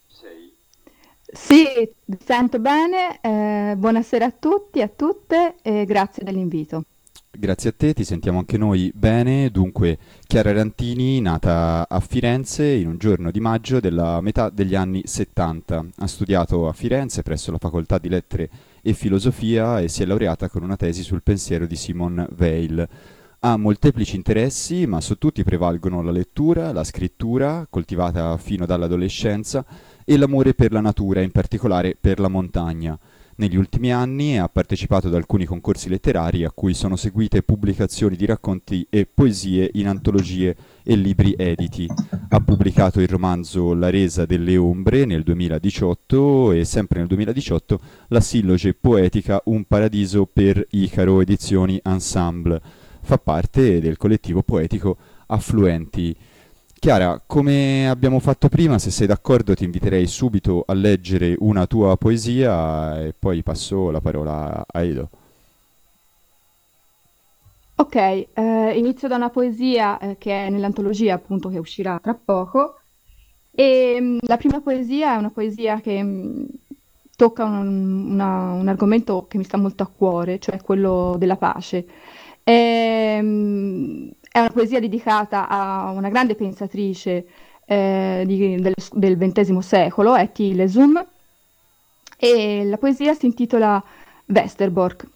Sì, vi sento bene. Buonasera a tutti e a tutte e grazie dell'invito. Grazie a te, ti sentiamo anche noi bene. Dunque, Chiara Rantini, nata a Firenze in un giorno di maggio della metà degli anni 70. Ha studiato a Firenze presso la Facoltà di Lettere e Filosofia e si è laureata con una tesi sul pensiero di Simone Weil. Ha molteplici interessi, ma su tutti prevalgono la lettura, la scrittura, coltivata fino dall'adolescenza, e l'amore per la natura, in particolare per la montagna. Negli ultimi anni ha partecipato ad alcuni concorsi letterari a cui sono seguite pubblicazioni di racconti e poesie in antologie e libri editi. Ha pubblicato il romanzo La resa delle ombre nel 2018 e sempre nel 2018 la silloge poetica Un paradiso per Icaro, edizioni Ensemble. Fa parte del collettivo poetico Affluenti. Chiara, come abbiamo fatto prima, se sei d'accordo ti inviterei subito a leggere una tua poesia e poi passo la parola a Edo. Ok, inizio da una poesia che è nell'antologia appunto che uscirà tra poco e la prima poesia è una poesia che tocca un argomento che mi sta molto a cuore, cioè quello della pace. È una poesia dedicata a una grande pensatrice del XX secolo, è Tilesum, e la poesia si intitola Westerbork.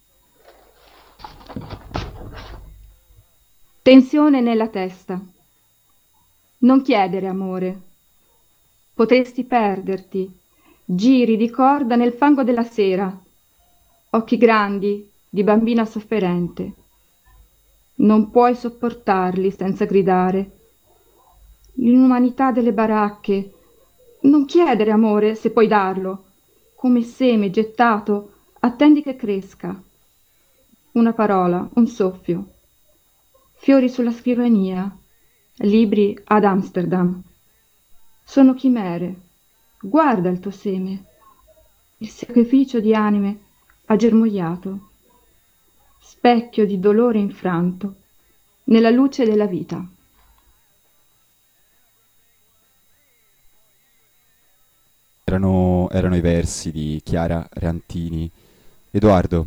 Tensione nella testa. Non chiedere amore. Potresti perderti. Giri di corda nel fango della sera. Occhi grandi di bambina sofferente. Non puoi sopportarli senza gridare. L'inumanità delle baracche. Non chiedere amore se puoi darlo. Come seme gettato, attendi che cresca. Una parola, un soffio. Fiori sulla scrivania, libri ad Amsterdam. Sono chimere. Guarda il tuo seme. Il sacrificio di anime ha germogliato. Specchio di dolore infranto, nella luce della vita. Erano i versi di Chiara Rantini. Edoardo.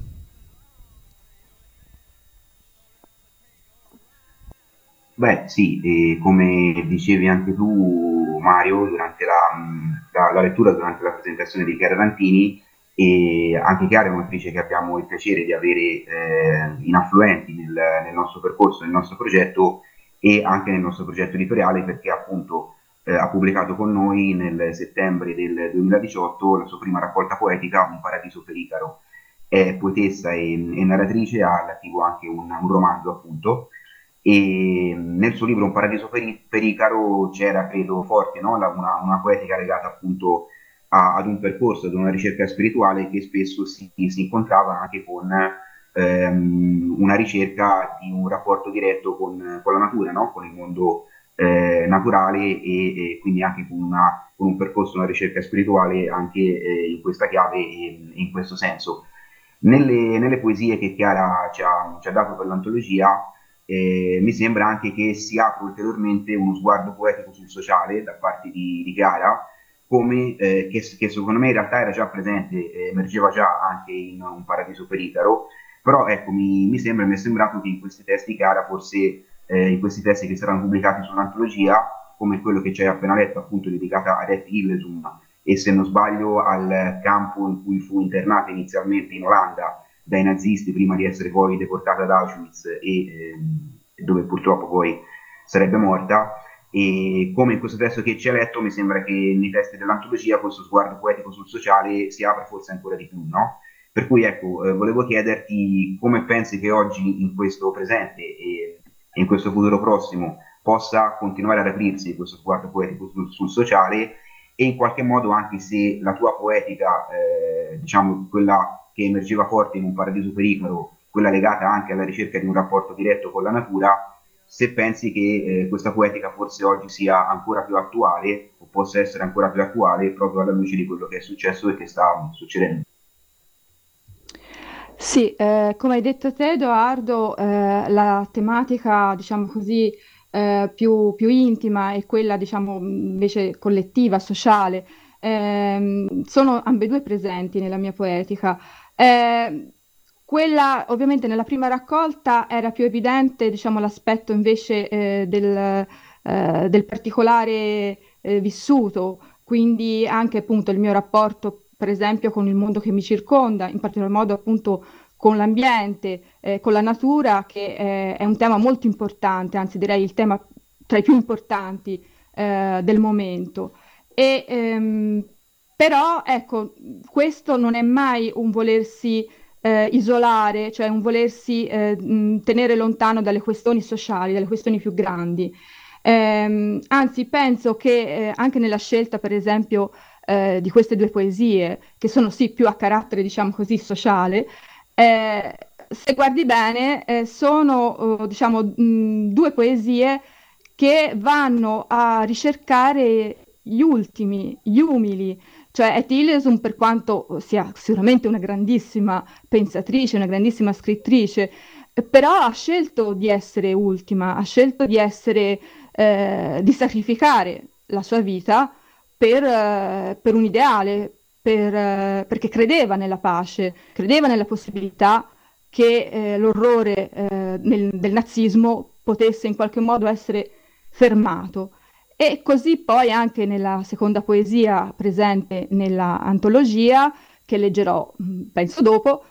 Beh, sì, come dicevi anche tu, Mario, durante la lettura, durante la presentazione di Chiara Rantini, e anche Chiara è un'attrice che abbiamo il piacere di avere in affluenti nel nostro percorso, nel nostro progetto e anche nel nostro progetto editoriale, perché appunto ha pubblicato con noi nel settembre del 2018 la sua prima raccolta poetica, Un paradiso per Icaro. È poetessa e narratrice, ha all'attivo anche un romanzo appunto, e nel suo libro Un paradiso per Icaro c'era, credo, forte, no? Una poetica legata appunto ad un percorso, ad una ricerca spirituale che spesso si incontrava anche con una ricerca di un rapporto diretto con la natura, no? Con il mondo naturale e quindi anche con un percorso, una ricerca spirituale anche in questa chiave e in questo senso. Nelle poesie che Chiara ci ha dato per l'antologia, mi sembra anche che si apra ulteriormente uno sguardo poetico sul sociale da parte di Chiara, come che secondo me in realtà era già presente, emergeva già anche in Un paradiso per Icaro, però ecco, mi è sembrato che in questi testi Chiara, forse in questi testi che saranno pubblicati sull'antologia, come quello che ci hai appena letto, appunto dedicata a Ret Hillesum, e se non sbaglio al campo in cui fu internata inizialmente in Olanda dai nazisti prima di essere poi deportata ad Auschwitz e dove purtroppo poi sarebbe morta. E come in questo testo che ci hai letto, mi sembra che nei testi dell'antologia questo sguardo poetico sul sociale si apre forse ancora di più, no? Per cui ecco, volevo chiederti come pensi che oggi in questo presente e in questo futuro prossimo possa continuare ad aprirsi questo sguardo poetico sul sociale, e in qualche modo anche se la tua poetica, diciamo quella che emergeva forte in Un paradiso per Icaro, quella legata anche alla ricerca di un rapporto diretto con la natura, se pensi che questa poetica forse oggi sia ancora più attuale o possa essere ancora più attuale proprio alla luce di quello che è successo e che sta succedendo. Sì, come hai detto te, Edoardo, la tematica, diciamo così, più intima e quella, diciamo, invece collettiva, sociale, sono ambedue presenti nella mia poetica. Quella, ovviamente, nella prima raccolta era più evidente, diciamo, l'aspetto invece del particolare vissuto, quindi anche appunto il mio rapporto, per esempio, con il mondo che mi circonda, in particolar modo appunto con l'ambiente, con la natura, che è un tema molto importante, anzi direi il tema tra i più importanti del momento. Però ecco, questo non è mai un volersi isolare, cioè un volersi tenere lontano dalle questioni sociali, dalle questioni più grandi. Anzi, penso che anche nella scelta, per esempio, di queste due poesie, che sono sì più a carattere, diciamo così, sociale, se guardi bene, sono diciamo due poesie che vanno a ricercare gli ultimi, gli umili. Cioè Etty Hillesum, per quanto sia sicuramente una grandissima pensatrice, una grandissima scrittrice, però ha scelto di essere ultima, ha scelto di essere, di sacrificare la sua vita per un ideale, perché credeva nella pace, credeva nella possibilità che l'orrore del nazismo potesse in qualche modo essere fermato. E così poi anche nella seconda poesia presente nella antologia, che leggerò penso dopo,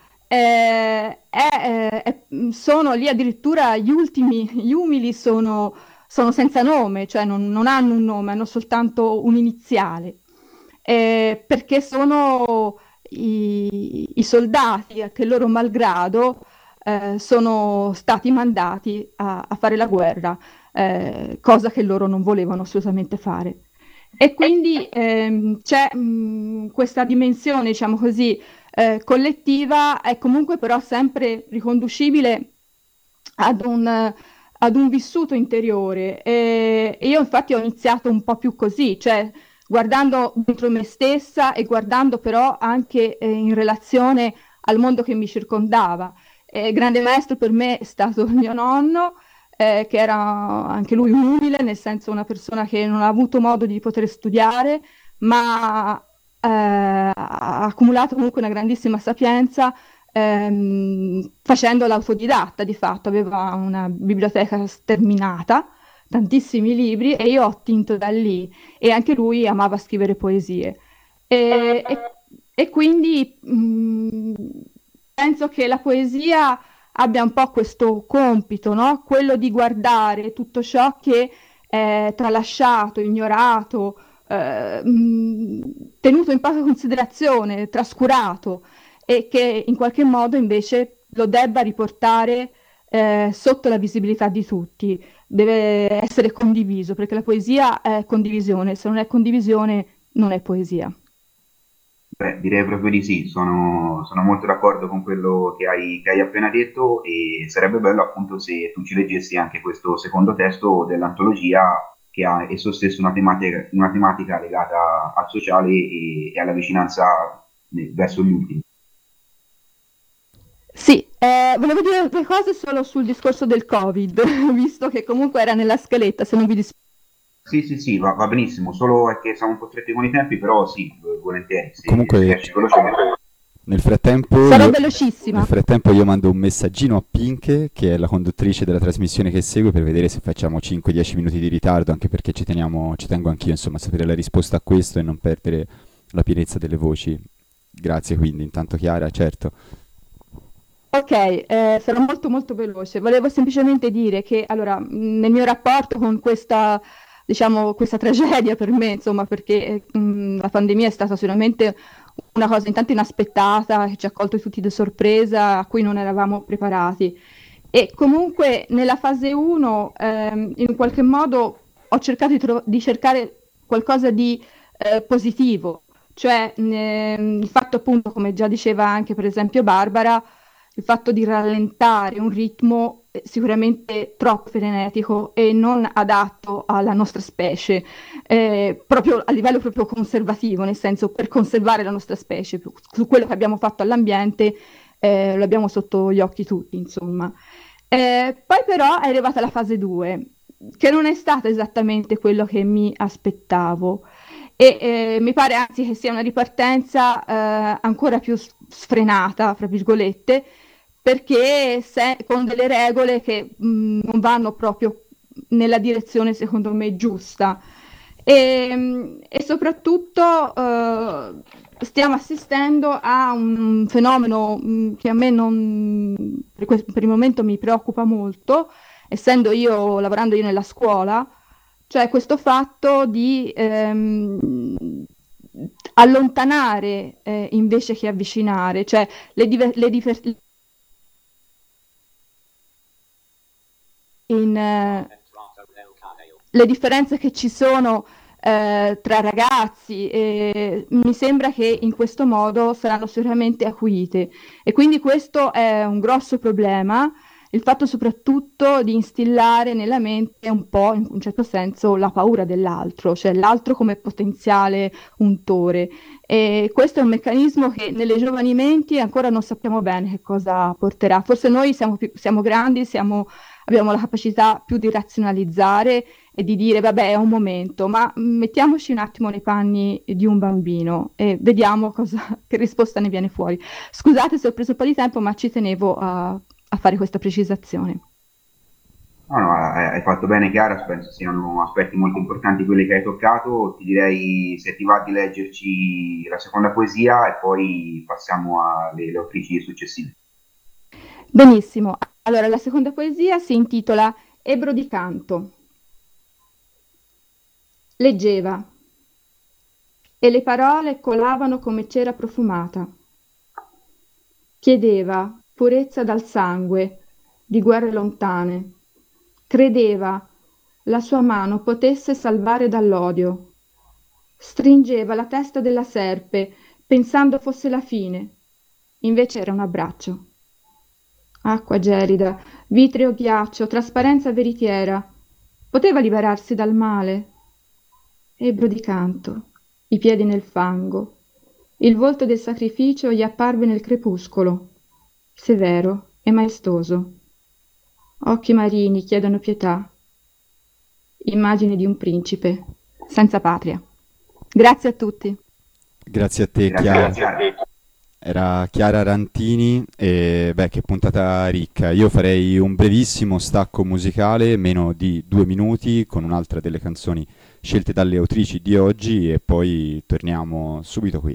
sono lì addirittura gli umili sono senza nome, cioè non hanno un nome, hanno soltanto un iniziale, perché sono i soldati che loro malgrado sono stati mandati a fare la guerra, cosa che loro non volevano assolutamente fare. E quindi c'è questa dimensione, diciamo così, collettiva, è comunque però sempre riconducibile ad un vissuto interiore. E io infatti ho iniziato un po' più così, cioè guardando dentro me stessa e guardando però anche in relazione al mondo che mi circondava. Grande maestro per me è stato il mio nonno, che era anche lui umile, nel senso una persona che non ha avuto modo di poter studiare, ma ha accumulato comunque una grandissima sapienza facendo l'autodidatta di fatto. Aveva una biblioteca sterminata, tantissimi libri, e io ho attinto da lì, e anche lui amava scrivere poesie. E quindi penso che la poesia abbia un po' questo compito, no? Quello di guardare tutto ciò che è tralasciato, ignorato, tenuto in poca considerazione, trascurato, e che in qualche modo invece lo debba riportare sotto la visibilità di tutti. Deve essere condiviso, perché la poesia è condivisione, se non è condivisione non è poesia. Beh, direi proprio di sì, sono molto d'accordo con quello che hai appena detto, e sarebbe bello appunto se tu ci leggessi anche questo secondo testo dell'antologia, che ha esso stesso una tematica legata al sociale e alla vicinanza verso gli ultimi. Sì, volevo dire due cose solo sul discorso del Covid, visto che comunque era nella scaletta, se non vi dispiace. Sì, va benissimo, solo è che siamo costretti con i tempi, però sì, volentieri. Comunque, nel frattempo, sarò velocissima. Nel frattempo io mando un messaggino a Pink, che è la conduttrice della trasmissione che segue, per vedere se facciamo 5-10 minuti di ritardo, anche perché ci tengo anch'io, insomma, a sapere la risposta a questo e non perdere la pienezza delle voci. Grazie, quindi, intanto Chiara, certo. Ok, sarò molto molto veloce. Volevo semplicemente dire che, allora, nel mio rapporto con questa, diciamo, questa tragedia per me, insomma, perché la pandemia è stata sicuramente una cosa intanto inaspettata, che ci ha colto tutti di sorpresa, a cui non eravamo preparati. E comunque nella fase 1, in un qualche modo, ho cercato di cercare qualcosa di positivo, cioè il fatto appunto, come già diceva anche per esempio Barbara, il fatto di rallentare un ritmo sicuramente troppo frenetico e non adatto alla nostra specie, proprio a livello proprio conservativo, nel senso, per conservare la nostra specie, su quello che abbiamo fatto all'ambiente, lo abbiamo sotto gli occhi tutti, insomma. Poi però è arrivata la fase 2, che non è stata esattamente quello che mi aspettavo, e mi pare anzi che sia una ripartenza ancora più sfrenata, fra virgolette, perché con delle regole che non vanno proprio nella direzione secondo me giusta, e soprattutto stiamo assistendo a un fenomeno che a me per il momento mi preoccupa molto, lavorando io nella scuola, cioè questo fatto di allontanare invece che avvicinare, cioè le differenze che ci sono tra ragazzi, mi sembra che in questo modo saranno sicuramente acuite, e quindi questo è un grosso problema, il fatto soprattutto di instillare nella mente un po', in un certo senso, la paura dell'altro, cioè l'altro come potenziale untore. E questo è un meccanismo che nelle giovani menti ancora non sappiamo bene che cosa porterà. Forse noi siamo grandi, abbiamo la capacità più di razionalizzare e di dire vabbè è un momento, ma mettiamoci un attimo nei panni di un bambino e vediamo che risposta ne viene fuori. Scusate se ho preso un po' di tempo, ma ci tenevo a fare questa precisazione. No, hai fatto bene Chiara, penso siano aspetti molto importanti quelli che hai toccato. Ti direi se ti va di leggerci la seconda poesia e poi passiamo alle autrici successive. Benissimo, allora la seconda poesia si intitola Ebbro di canto. Leggeva e le parole colavano come cera profumata. Chiedeva purezza dal sangue di guerre lontane. Credeva la sua mano potesse salvare dall'odio. Stringeva la testa della serpe pensando fosse la fine. Invece era un abbraccio. Acqua gelida, vitreo ghiaccio, trasparenza veritiera. Poteva liberarsi dal male. Ebbro di canto, i piedi nel fango. Il volto del sacrificio gli apparve nel crepuscolo, severo e maestoso. Occhi marini chiedono pietà. Immagini di un principe, senza patria. Grazie a tutti. Grazie a te, Chiara. Era Chiara Rantini e che puntata ricca. Io farei un brevissimo stacco musicale, meno di 2 minuti, con un'altra delle canzoni scelte dalle autrici di oggi e poi torniamo subito qui.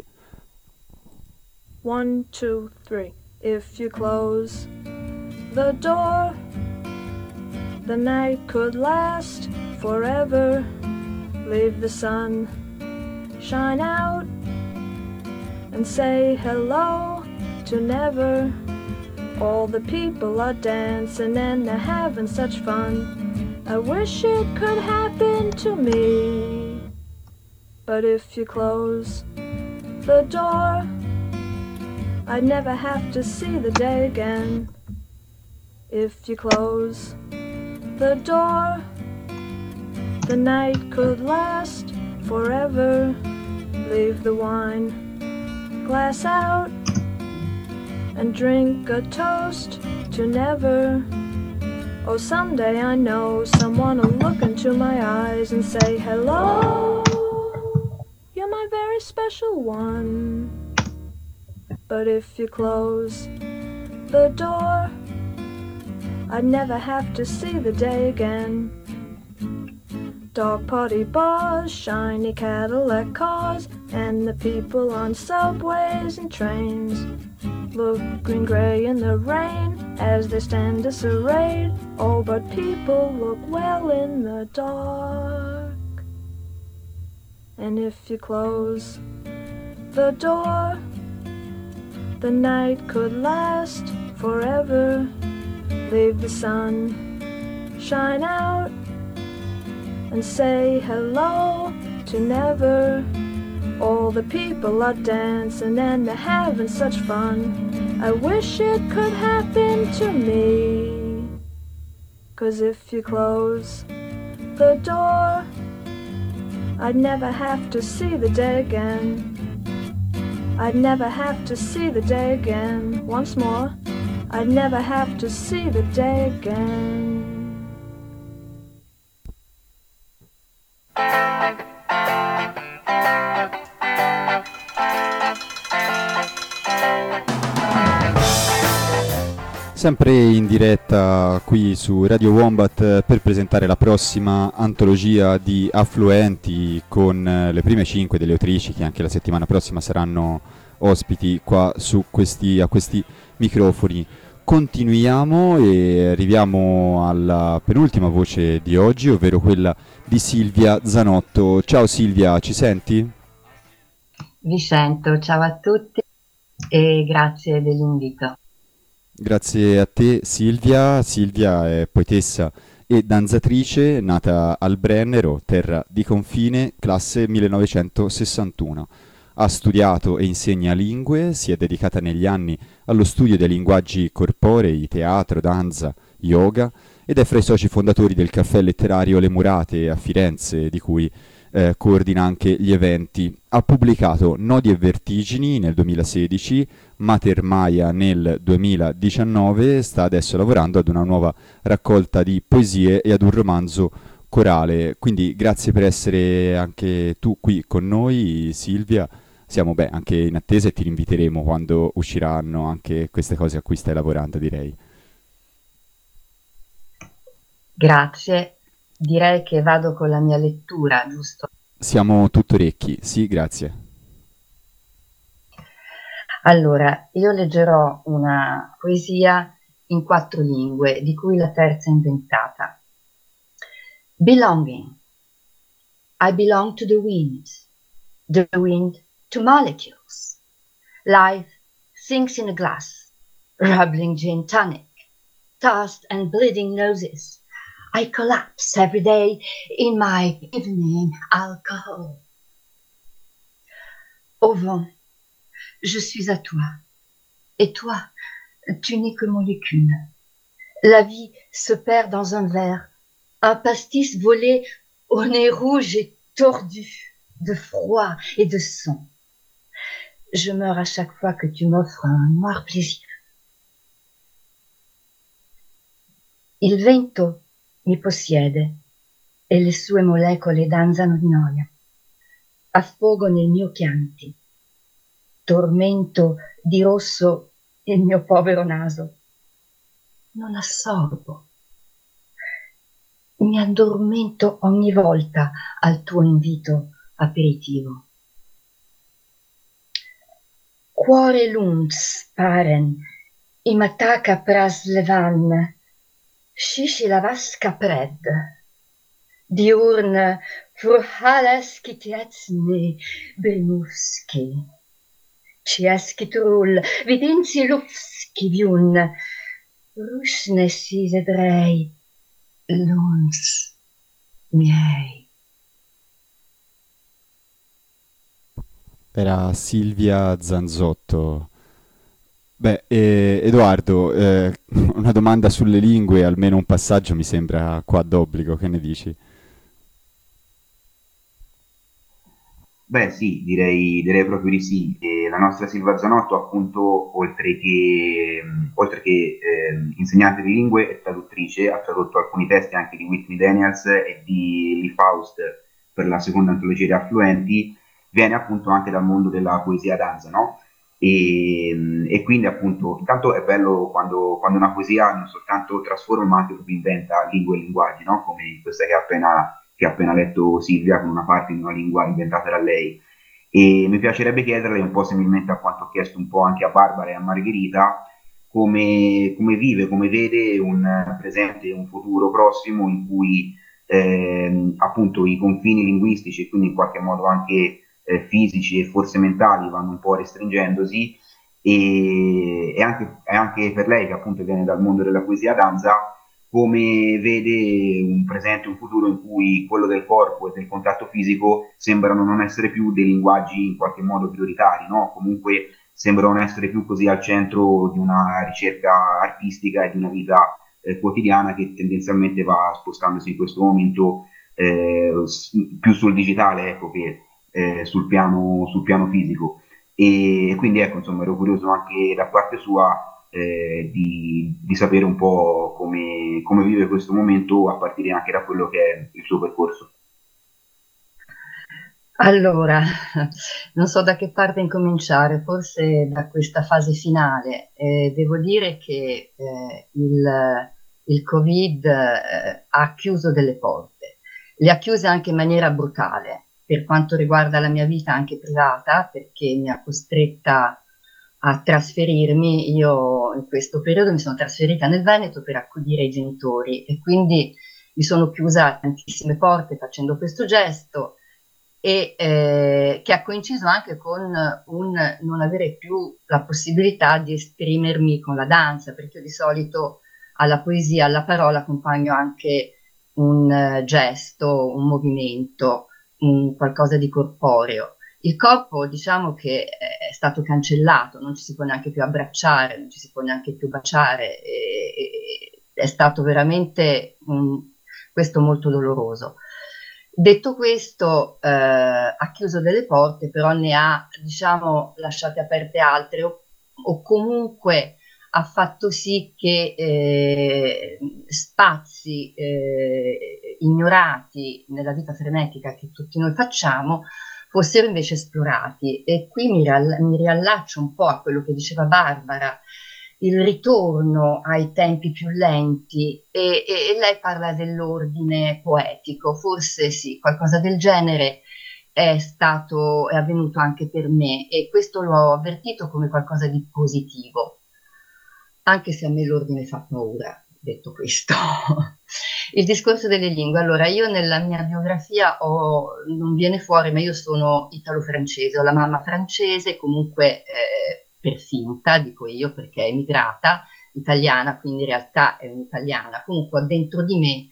1, 2, 3. If you close the door, the night could last forever. Leave the sun shine out and say hello to never. All the people are dancing and they're having such fun. I wish it could happen to me. But if you close the door, I'd never have to see the day again. If you close the door, the night could last forever. Leave the wine glass out and drink a toast to never. Oh, someday I know someone will look into my eyes and say, hello, you're my very special one. But if you close the door, I'd never have to see the day again. Dog party bars, shiny Cadillac cars, and the people on subways and trains look green gray in the rain as they stand disarrayed. Oh, but people look well in the dark. And if you close the door, the night could last forever. Leave the sun shine out and say hello to never. All the people are dancing and they're having such fun. I wish it could happen to me. 'Cause if you close the door, I'd never have to see the day again. I'd never have to see the day again. Once more, I'd never have to see the day again. Sempre in diretta qui su Radio Wombat per presentare la prossima antologia di affluenti con le prime 5 delle autrici che anche la settimana prossima saranno ospiti qua a questi microfoni. Continuiamo e arriviamo alla penultima voce di oggi, ovvero quella di Silvia Zanotto. Ciao Silvia, ci senti? Vi sento, ciao a tutti e grazie dell'invito. Grazie a te Silvia. Silvia è poetessa e danzatrice, nata al Brennero, terra di confine, classe 1961. Ha studiato e insegna lingue, si è dedicata negli anni allo studio dei linguaggi corporei, teatro, danza, yoga, ed è fra i soci fondatori del caffè letterario Le Murate a Firenze, di cui coordina anche gli eventi. Ha pubblicato Nodi e Vertigini nel 2016, Mater Maya nel 2019, sta adesso lavorando ad una nuova raccolta di poesie e ad un romanzo corale. Quindi grazie per essere anche tu qui con noi, Silvia. Siamo anche in attesa e ti rinviteremo quando usciranno anche queste cose a cui stai lavorando, direi. Grazie. Direi che vado con la mia lettura, giusto? Siamo tutto orecchi, sì, grazie. Allora, io leggerò una poesia in 4 lingue, di cui la terza è inventata. Belonging. I belong to the wind to molecules. Life sinks in a glass, rubbling gin tonic, tossed and bleeding noses. I collapse every day in my evening alcohol. Au vent, je suis à toi, et toi, tu n'es que molécule. La vie se perd dans un verre, un pastis volé au nez rouge et tordu, de froid et de son. Je meurs à chaque fois que tu m'offres un noir plaisir. Il vento mi possiede e le sue molecole danzano di noia. Affogo nel mio chianti, tormento di rosso il mio povero naso. Non assorbo. Mi addormento ogni volta al tuo invito aperitivo. Cuore lunds paren, imataka praslevan, Shishilavasca pred, diurn furhaleski tiecni benuski, cieski trul, vidinci lufski viun, rušne si vedrei, luns miei. Era Silvia Zanzotto. Edoardo, una domanda sulle lingue, almeno un passaggio mi sembra qua d'obbligo, che ne dici? Sì, direi proprio di sì. E la nostra Silvia Zanotto, appunto, oltre che insegnante di lingue e traduttrice, ha tradotto alcuni testi anche di Whitney Daniels e di Lee Faust per la seconda antologia di Affluenti. Viene appunto anche dal mondo della poesia danza, no? E quindi appunto intanto è bello quando una poesia non soltanto trasforma ma anche proprio inventa lingue e linguaggi, no? Come questa che ha appena letto Silvia, con una parte di una lingua inventata da lei. E mi piacerebbe chiederle, un po' similmente a quanto ho chiesto un po' anche a Barbara e a Margherita, come vive, come vede un presente e un futuro prossimo in cui appunto i confini linguistici e quindi in qualche modo anche fisici e forse mentali vanno un po' restringendosi, e anche per lei, che appunto viene dal mondo della poesia danza, come vede un presente, un futuro in cui quello del corpo e del contatto fisico sembrano non essere più dei linguaggi in qualche modo prioritari, no? Comunque sembrano essere più così al centro di una ricerca artistica e di una vita quotidiana che tendenzialmente va spostandosi in questo momento più sul digitale, ecco, che sul piano fisico. E quindi ecco, insomma, ero curioso anche da parte sua di sapere un po' come vive questo momento, a partire anche da quello che è il suo percorso. Allora, non so da che parte incominciare, forse da questa fase finale. Devo dire che il Covid ha chiuso delle porte, le ha chiuse anche in maniera brutale per quanto riguarda la mia vita anche privata, perché mi ha costretta a trasferirmi. Io in questo periodo mi sono trasferita nel Veneto per accudire i genitori e quindi mi sono chiusa tantissime porte facendo questo gesto, e che ha coinciso anche con un non avere più la possibilità di esprimermi con la danza, perché io di solito alla poesia, alla parola accompagno anche un gesto, un movimento, qualcosa di corporeo. Il corpo, diciamo che è stato cancellato, non ci si può neanche più abbracciare, non ci si può neanche più baciare, è stato veramente questo molto doloroso. Detto questo, ha chiuso delle porte, però ne ha, diciamo, lasciate aperte altre, o comunque ha fatto sì che spazi ignorati nella vita frenetica che tutti noi facciamo fossero invece esplorati. E qui mi riallaccio un po' a quello che diceva Barbara, il ritorno ai tempi più lenti, e lei parla dell'ordine poetico. Forse sì, qualcosa del genere è avvenuto anche per me, e questo l'ho avvertito come qualcosa di positivo, anche se a me l'ordine fa paura. Detto questo, il discorso delle lingue. Allora, io nella mia biografia non viene fuori, ma io sono italo-francese, ho la mamma francese, comunque per finta, dico io, perché è emigrata, italiana, quindi in realtà è un'italiana. Comunque ho dentro di me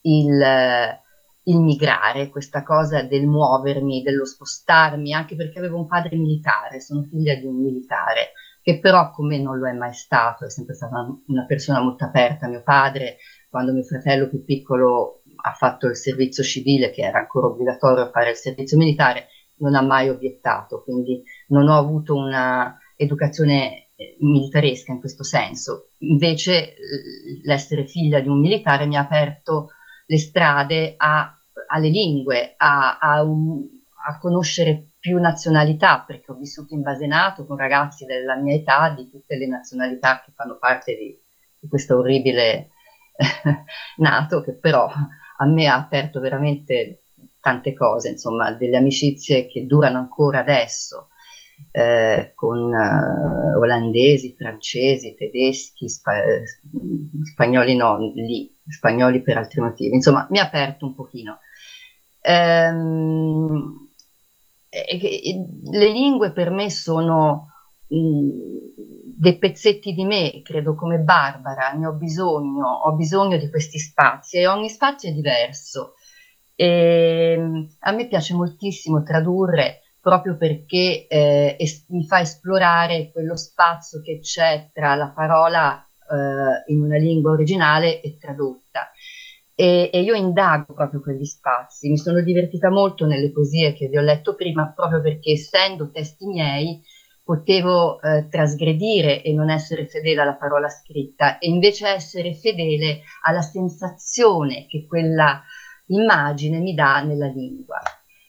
il migrare, questa cosa del muovermi, dello spostarmi, anche perché avevo un padre militare, sono figlia di un militare, che però con me non lo è mai stato, è sempre stata una persona molto aperta. Mio padre, quando mio fratello più piccolo ha fatto il servizio civile, che era ancora obbligatorio fare il servizio militare, non ha mai obiettato, quindi non ho avuto una educazione militaresca in questo senso. Invece l'essere figlia di un militare mi ha aperto le strade alle lingue, a conoscere più nazionalità, perché ho vissuto in Basenato con ragazzi della mia età, di tutte le nazionalità che fanno parte di questo orribile nato, che però a me ha aperto veramente tante cose, insomma, delle amicizie che durano ancora adesso, con olandesi, francesi, tedeschi, spagnoli no, lì, spagnoli per altri motivi. Insomma, mi ha aperto un pochino. Le lingue per me sono dei pezzetti di me, credo come Barbara, ne ho bisogno di questi spazi, e ogni spazio è diverso. A me piace moltissimo tradurre, proprio perché mi fa esplorare quello spazio che c'è tra la parola in una lingua originale e tradotta. E io indago proprio quegli spazi. Mi sono divertita molto nelle poesie che vi ho letto prima, proprio perché, essendo testi miei, potevo trasgredire e non essere fedele alla parola scritta, e invece essere fedele alla sensazione che quella immagine mi dà nella lingua.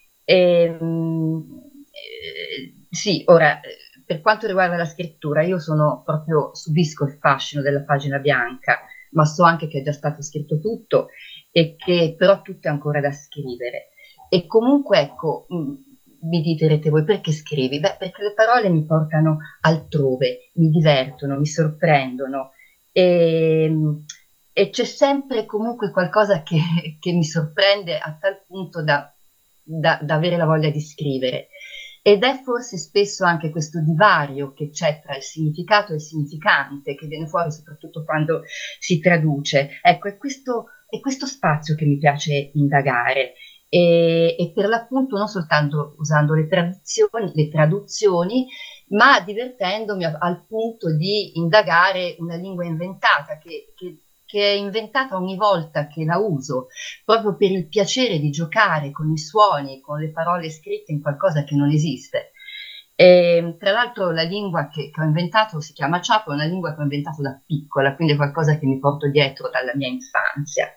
Sì, ora, per quanto riguarda la scrittura, io subisco il fascino della pagina bianca, ma so anche che è già stato scritto tutto, e che però tutto è ancora da scrivere. E comunque, ecco, mi direte voi: perché scrivi? Beh, perché le parole mi portano altrove, mi divertono, mi sorprendono, e c'è sempre comunque qualcosa che mi sorprende a tal punto da avere la voglia di scrivere. Ed è forse spesso anche questo divario che c'è tra il significato e il significante, che viene fuori soprattutto quando si traduce. Ecco, è questo spazio che mi piace indagare, e per l'appunto non soltanto usando le traduzioni, ma divertendomi al punto di indagare una lingua inventata, che è inventata ogni volta che la uso, proprio per il piacere di giocare con i suoni, con le parole scritte in qualcosa che non esiste. E, tra l'altro, la lingua che ho inventato si chiama Chapo, è una lingua che ho inventato da piccola, quindi è qualcosa che mi porto dietro dalla mia infanzia.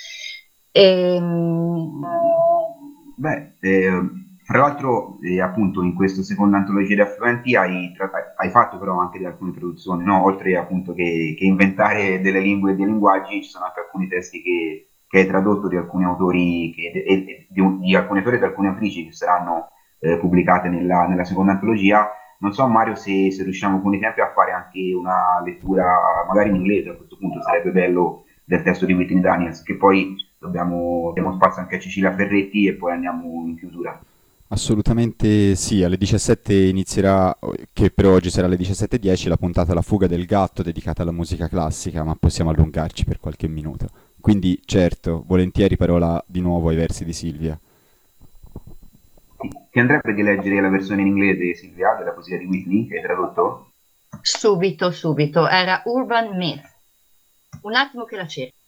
Fra l'altro, appunto, in questa seconda antologia di affluenti hai fatto però anche alcune traduzioni, no? Oltre appunto che inventare delle lingue e dei linguaggi, ci sono anche alcuni testi che hai tradotto di alcuni autori, di alcuni autori e di alcune autrici, che saranno pubblicate nella seconda antologia. Non so, Mario, se riusciamo con i tempi a fare anche una lettura magari in inglese. A questo punto sarebbe bello, del testo di Whitney Daniels, che poi diamo spazio anche a Cecilia Ferretti, e poi andiamo in chiusura. Assolutamente sì, alle 17 inizierà, che per oggi sarà alle 17:10, la puntata La fuga del gatto, dedicata alla musica classica, ma possiamo allungarci per qualche minuto. Quindi, certo, volentieri parola di nuovo ai versi di Silvia. Ti andrebbe di leggere la versione in inglese, Silvia, della poesia di Whitney, che hai tradotto? Subito, era Urban Myth. un attimo che la cerco.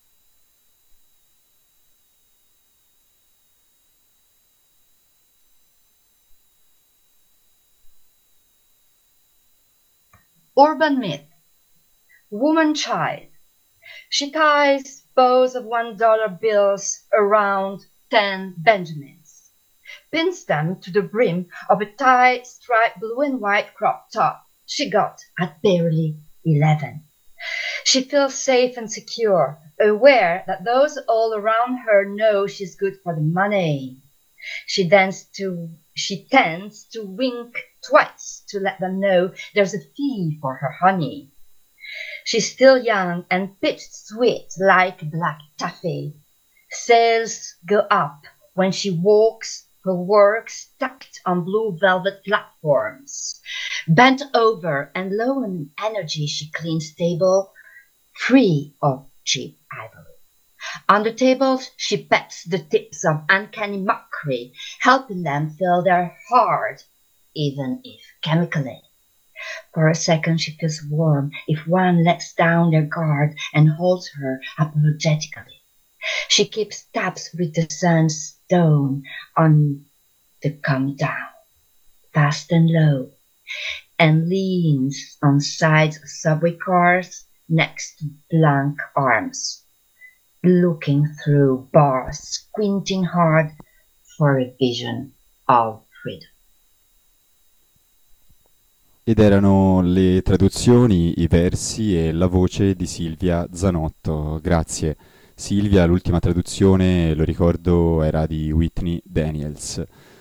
Urban myth. Woman child. She ties bows of $1 bills around 10 Benjamins, pins them to the brim of a tight striped blue and white crop top she got at barely 11. She feels safe and secure, aware that those all around her know she's good for the money. She tends to wink twice to let them know there's a fee for her honey. She's still young and pitched sweet like black taffy. Sales go up when she walks her work stacked on blue velvet platforms. Bent over and low in energy, she cleans table free of cheap ivory. On the tables, she pets the tips of uncanny mockery, helping them fill their heart, even if chemically. For a second, she feels warm if one lets down their guard and holds her apologetically. She keeps tabs with the sun's stone on the come down, fast and low, and leans on sides of subway cars next to blank arms, looking through bars, squinting hard for a vision of freedom. Ed erano le traduzioni, i versi e la voce di Silvia Zanotto. Grazie Silvia, l'ultima traduzione, lo ricordo, era di Whitney Daniels.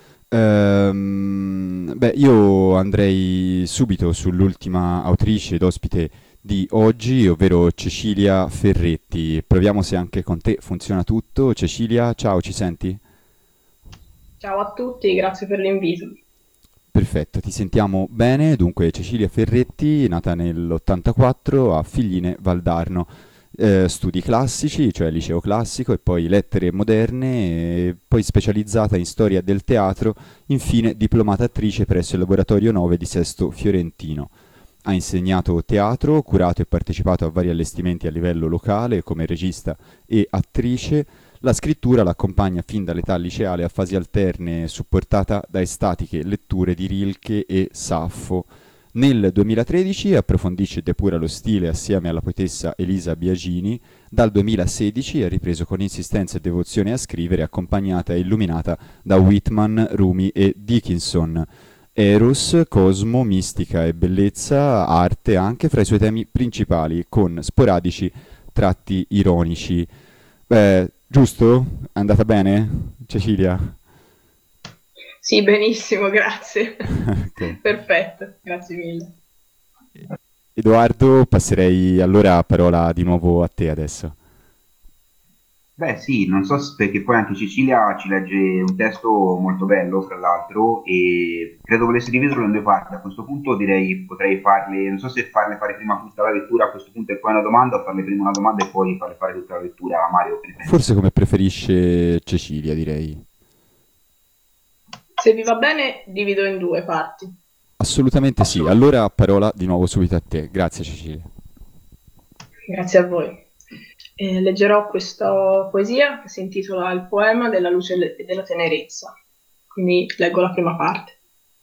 Io andrei subito sull'ultima autrice ed ospite di oggi, ovvero Cecilia Ferretti. Proviamo se anche con te funziona tutto. Cecilia, ciao, ci senti? Ciao a tutti, grazie per l'invito. Perfetto, ti sentiamo bene. Dunque, Cecilia Ferretti, nata nell'84 a Figline Valdarno, studi classici, cioè liceo classico, e poi lettere moderne, e poi specializzata in storia del teatro, infine diplomata attrice presso il Laboratorio 9 di Sesto Fiorentino. Ha insegnato teatro, curato e partecipato a vari allestimenti a livello locale come regista e attrice. La scrittura l'accompagna fin dall'età liceale a fasi alterne, supportata da estatiche letture di Rilke e Saffo. Nel 2013 approfondisce e depura lo stile assieme alla poetessa Elisa Biagini. Dal 2016 ha ripreso con insistenza e devozione a scrivere, accompagnata e illuminata da Whitman, Rumi e Dickinson. Eros, cosmo, mistica e bellezza, arte anche fra i suoi temi principali, con sporadici tratti ironici. Giusto? È andata bene, Cecilia? Sì, benissimo, grazie. Ok. Perfetto, grazie mille. Edoardo, passerei allora la parola di nuovo a te adesso. Beh sì, non so perché poi anche Cecilia ci legge un testo molto bello, fra l'altro, e credo volesse dividerlo in due parti. A questo punto direi potrei farle, non so se farle fare prima tutta la lettura a questo punto e poi una domanda, o farle prima una domanda e poi farle fare tutta la lettura a Mario. Che ne pensi? Forse come preferisce Cecilia, direi. Se vi va bene, divido in due parti. Assolutamente sì. Allora parola di nuovo subito a te. Grazie Cecilia. Grazie a voi. Leggerò questa poesia che si intitola Il poema della luce e della tenerezza. Quindi leggo la prima parte.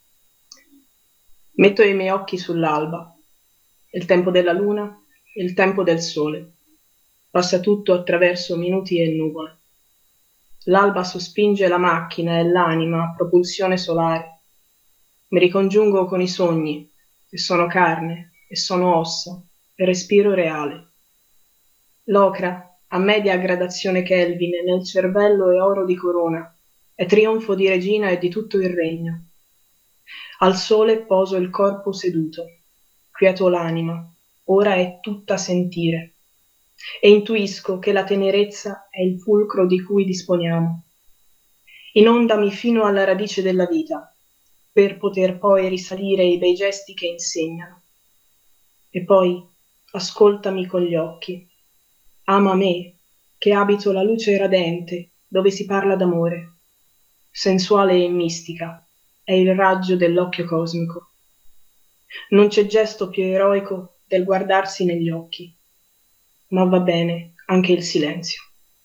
Metto i miei occhi sull'alba, il tempo della luna, il tempo del sole. Passa tutto attraverso minuti e nuvole. L'alba sospinge la macchina e l'anima a propulsione solare. Mi ricongiungo con i sogni, che sono carne e sono ossa, e respiro reale. L'ocra, a media gradazione Kelvin, nel cervello è oro di corona, è trionfo di regina e di tutto il regno. Al sole poso il corpo seduto, quieto l'anima, ora è tutta sentire, e intuisco che la tenerezza è il fulcro di cui disponiamo. Inondami fino alla radice della vita, per poter poi risalire i bei gesti che insegnano. E poi ascoltami con gli occhi. Ama me, che abito la luce radente, dove si parla d'amore. Sensuale e mistica, è il raggio dell'occhio cosmico. Non c'è gesto più eroico del guardarsi negli occhi. ma va bene anche il silenzio.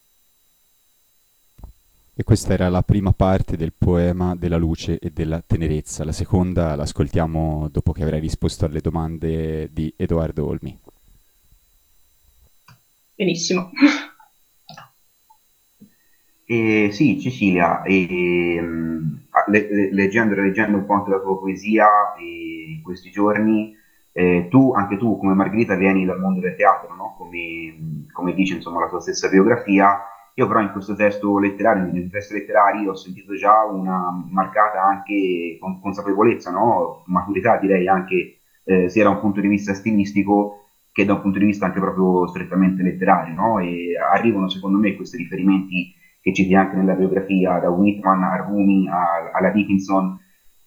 E questa era la prima parte del poema della luce e della tenerezza. La seconda l'ascoltiamo dopo che avrai risposto alle domande di Edoardo Olmi. Benissimo. Sì, Cecilia, leggendo un po' anche la tua poesia in questi giorni, anche tu come Margherita vieni dal mondo del teatro, no? Come dice insomma la tua stessa biografia. Io però in questo testo letterario, nei testi letterari, ho sentito già una marcata anche consapevolezza, no? Maturità direi anche, sia da un punto di vista stilistico che da un punto di vista anche proprio strettamente letterario, no? E arrivano secondo me questi riferimenti che citi anche nella biografia, da Whitman a Rumi alla Dickinson,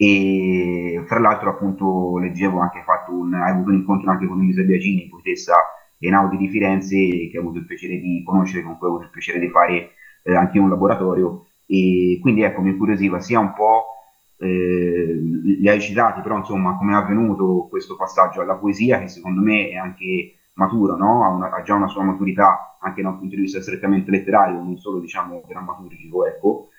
e fra l'altro appunto leggevo anche hai avuto un incontro anche con Elisa Biagini, poetessa Einaudi di Firenze, che ho avuto il piacere di conoscere, con cui ho avuto il piacere di fare anche un laboratorio, e quindi ecco, mi incuriosiva sia un po', li hai citati, però insomma come è avvenuto questo passaggio alla poesia, che secondo me è anche maturo, no? Ha già una sua maturità anche da un punto di vista strettamente letterario, non solo diciamo drammaturgico, ecco,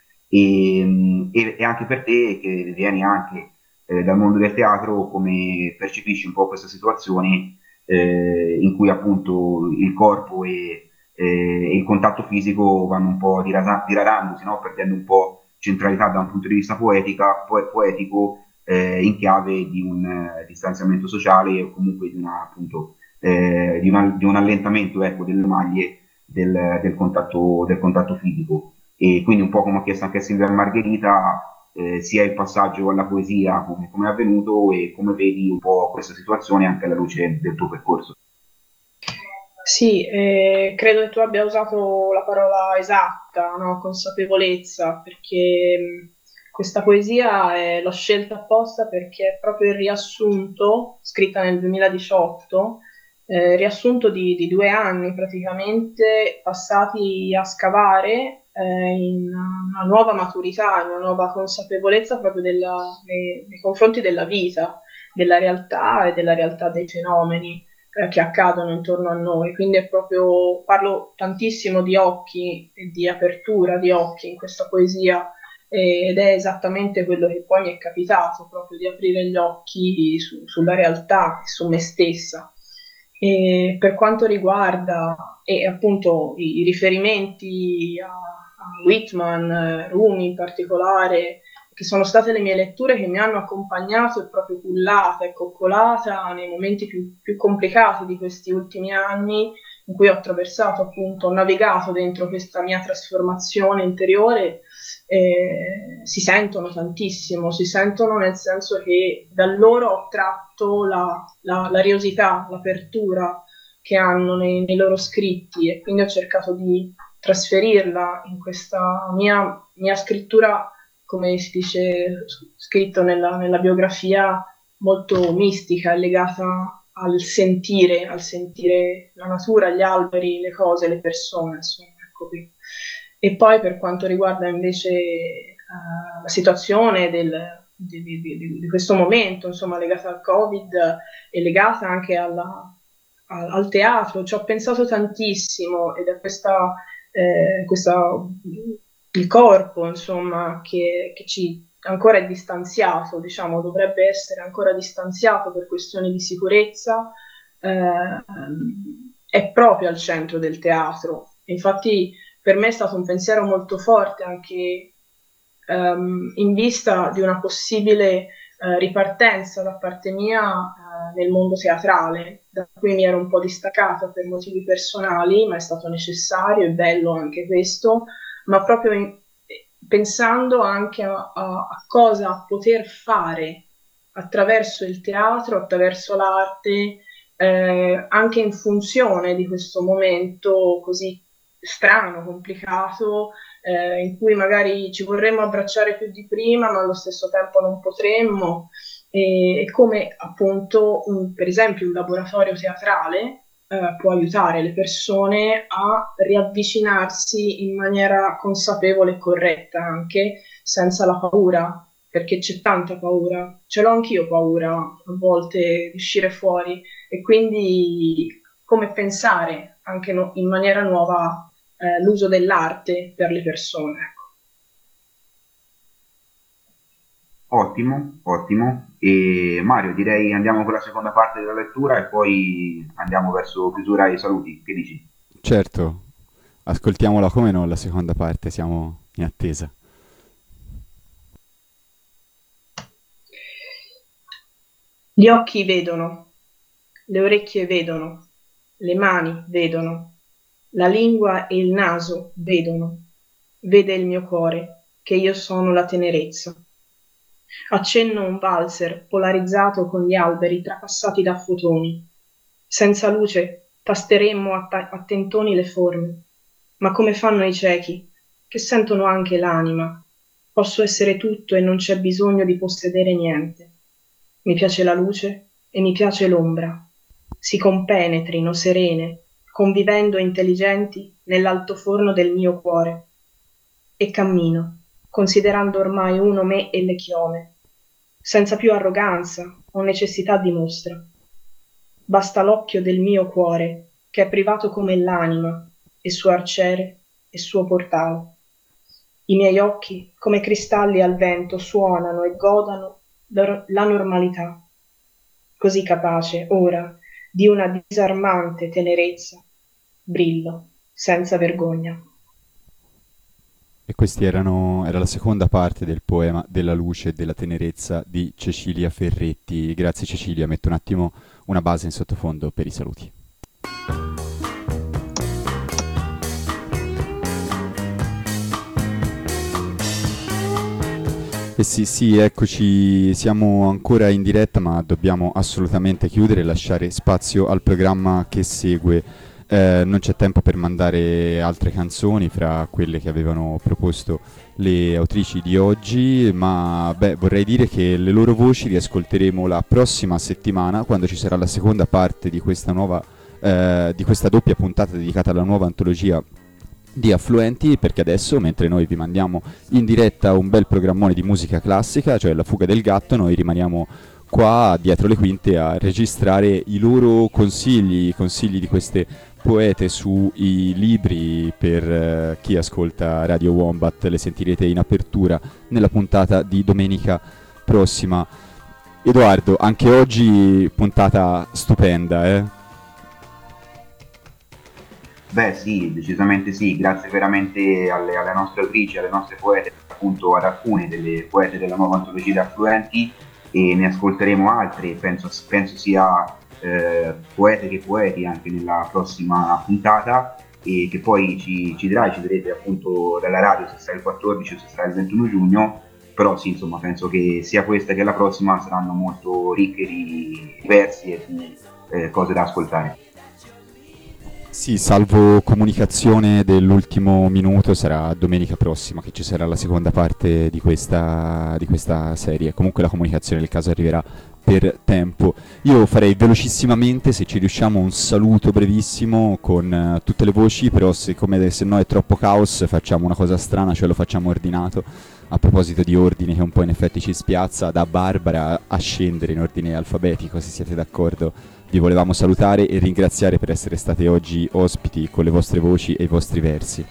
e anche per te che vieni anche dal mondo del teatro, come percepisci un po' questa situazione in cui appunto il corpo e il contatto fisico vanno un po' diradandosi, no? Perdendo un po' centralità da un punto di vista poetico, in chiave di un distanziamento sociale o comunque di appunto di un allentamento, ecco, delle maglie del contatto fisico. E quindi un po' come ho chiesto anche a Silvia e Margherita, sia il passaggio alla poesia come è avvenuto e come vedi un po' questa situazione anche alla luce del tuo percorso. Sì, credo che tu abbia usato la parola esatta, no? Consapevolezza, perché questa poesia l'ho scelta apposta perché è proprio il riassunto, scritta nel 2018, riassunto di 2 anni praticamente passati a scavare in una nuova maturità, in una nuova consapevolezza proprio nei confronti della vita, della realtà e della realtà dei fenomeni che accadono intorno a noi. Quindi è proprio, parlo tantissimo di occhi e di apertura di occhi in questa poesia, ed è esattamente quello che poi mi è capitato, proprio di aprire gli occhi sulla realtà, su me stessa. E per quanto riguarda appunto i riferimenti a Whitman, Rumi in particolare, che sono state le mie letture che mi hanno accompagnato e proprio cullata e coccolata nei momenti più complicati di questi ultimi anni, in cui ho attraversato appunto, ho navigato dentro questa mia trasformazione interiore, si sentono tantissimo, si sentono nel senso che da loro ho tratto la riosità, l'apertura che hanno nei loro scritti, e quindi ho cercato di trasferirla in questa mia scrittura, come si dice, scritto nella biografia, molto mistica e legata al sentire la natura, gli alberi, le cose, le persone, insomma, ecco qui. E poi per quanto riguarda invece la situazione di questo momento, insomma, legata al Covid e legata anche al teatro, ci ho pensato tantissimo, ed è il corpo, insomma, che ci ancora è distanziato, diciamo, dovrebbe essere ancora distanziato per questioni di sicurezza, è proprio al centro del teatro. Infatti per me è stato un pensiero molto forte anche in vista di una possibile ripartenza da parte mia nel mondo teatrale, da cui mi ero un po' distaccata per motivi personali, ma è stato necessario e bello anche questo, ma proprio pensando anche a cosa poter fare attraverso il teatro, attraverso l'arte, anche in funzione di questo momento così strano, complicato, in cui magari ci vorremmo abbracciare più di prima, ma allo stesso tempo non potremmo, e come appunto per esempio un laboratorio teatrale può aiutare le persone a riavvicinarsi in maniera consapevole e corretta, anche senza la paura, perché c'è tanta paura, ce l'ho anch'io paura a volte di uscire fuori, e quindi come pensare anche in maniera nuova l'uso dell'arte per le persone. Ottimo, ottimo. E Mario, direi andiamo con la seconda parte della lettura e poi andiamo verso chiusura e saluti. Che dici? Certo, ascoltiamola come no la seconda parte, siamo in attesa. Gli occhi vedono, le orecchie vedono, le mani vedono, la lingua e il naso vedono, vede il mio cuore, che io sono la tenerezza. Accenno un valzer polarizzato con gli alberi trapassati da fotoni. Senza luce tasteremmo a tentoni le forme, ma come fanno i ciechi, che sentono anche l'anima. Posso essere tutto e non c'è bisogno di possedere niente. Mi piace la luce e mi piace l'ombra. Si compenetrino serene, convivendo intelligenti nell'altoforno del mio cuore. E cammino, considerando ormai uno me e le chiome, senza più arroganza o necessità di mostra. Basta l'occhio del mio cuore, che è privato come l'anima, e suo arciere e suo portale. I miei occhi, come cristalli al vento, suonano e godano la normalità, così capace, ora, di una disarmante tenerezza, brillo, senza vergogna. E questi era la seconda parte del poema Della luce e della tenerezza di Cecilia Ferretti. Grazie Cecilia, metto un attimo una base in sottofondo per i saluti. E sì, eccoci, siamo ancora in diretta, ma dobbiamo assolutamente chiudere e lasciare spazio al programma che segue. Non c'è tempo per mandare altre canzoni fra quelle che avevano proposto le autrici di oggi, ma vorrei dire che le loro voci le ascolteremo la prossima settimana, quando ci sarà la seconda parte di questa doppia puntata dedicata alla nuova antologia di Affluenti, perché adesso, mentre noi vi mandiamo in diretta un bel programmone di musica classica, cioè La fuga del gatto, noi rimaniamo qua dietro le quinte a registrare i loro consigli di queste poete sui libri. Per chi ascolta Radio Wombat le sentirete in apertura nella puntata di domenica prossima. Edoardo, anche oggi puntata stupenda, eh? Beh sì, decisamente sì, grazie veramente alle nostre autrici, alle nostre poete, appunto ad alcune delle poete della nuova antologia di Affluenti, e ne ascolteremo altre, penso sia poete che poeti anche nella prossima puntata, e che poi ci vedrete appunto dalla radio, se sarà il 14 o se sarà il 21 giugno, però sì, insomma, penso che sia questa che la prossima saranno molto ricche di diversi e di cose da ascoltare. Sì, salvo comunicazione dell'ultimo minuto, sarà domenica prossima che ci sarà la seconda parte di questa serie. Comunque la comunicazione nel caso arriverà per tempo. Io farei velocissimamente, se ci riusciamo, un saluto brevissimo con tutte le voci, però se no è troppo caos facciamo una cosa strana, cioè lo facciamo ordinato. A proposito di ordine, che un po' in effetti ci spiazza, da Barbara a scendere in ordine alfabetico, se siete d'accordo. Vi volevamo salutare e ringraziare per essere state oggi ospiti con le vostre voci e i vostri versi.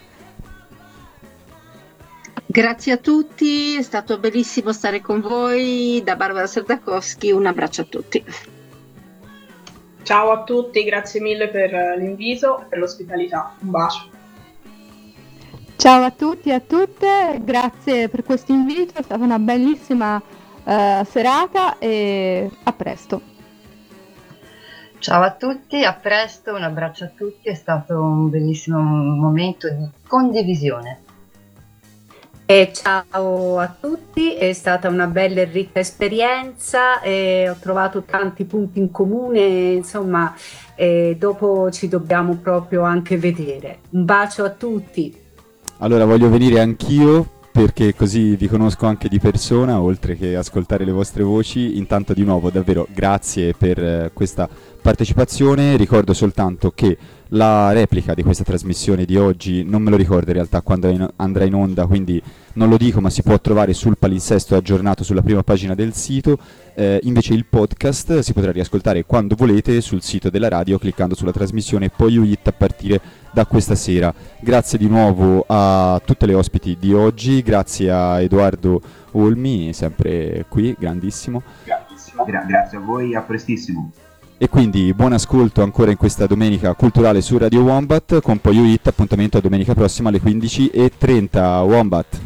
Grazie a tutti, è stato bellissimo stare con voi. Da Barbara Sardakowski, un abbraccio a tutti. Ciao a tutti, grazie mille per l'invito e per l'ospitalità. Un bacio. Ciao a tutti e a tutte, grazie per questo invito, è stata una bellissima serata e a presto. Ciao a tutti, a presto, un abbraccio a tutti, è stato un bellissimo momento di condivisione. E ciao a tutti, è stata una bella e ricca esperienza e ho trovato tanti punti in comune, insomma, dopo ci dobbiamo proprio anche vedere. Un bacio a tutti. Allora voglio venire anch'io, perché così vi conosco anche di persona, oltre che ascoltare le vostre voci. Intanto di nuovo davvero grazie per questa partecipazione. Ricordo soltanto che La replica di questa trasmissione di oggi non me lo ricordo in realtà quando andrà in onda, quindi non lo dico, ma si può trovare sul palinsesto aggiornato sulla prima pagina del sito. Invece il podcast si potrà riascoltare quando volete sul sito della radio cliccando sulla trasmissione Poyo It a partire da questa sera. Grazie di nuovo a tutte le ospiti di oggi, grazie a Edoardo Olmi, sempre qui, grandissimo. Grazie a voi, a prestissimo. E quindi buon ascolto ancora in questa domenica culturale su Radio Wombat con Poyo It, appuntamento a domenica prossima alle 15:30. Wombat.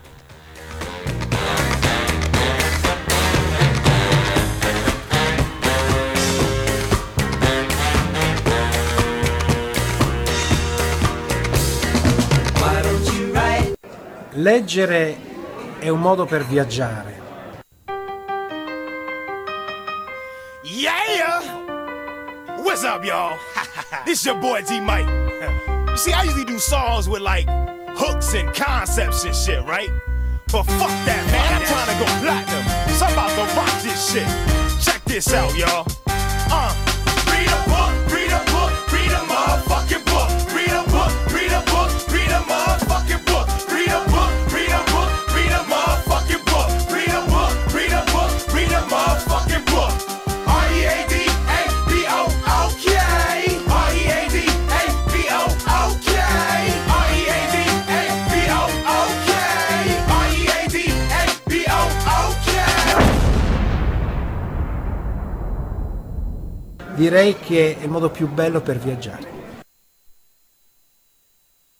Leggere è un modo per viaggiare. Yeah! What's up, y'all? This your boy D Mike. You see, I usually do songs with like hooks and concepts and shit, right? But fuck that, man. I'm trying to go platinum. So I'm about to rock this shit. Check this out, y'all. Read a book, read a book, read a motherfucking book. Read a book, read a book, read a motherfucking book. Read a book, read a book, read a motherfucking book. Read a book, read a book, read a motherfucking book. R-E-A-D-A-B-O-O-K. R-E-A-D-A-B-O-O-K. R-E-A-D-A-B-O-O-K. R-E-A-D-A-B-O-O-K. Direi che è il modo più bello per viaggiare.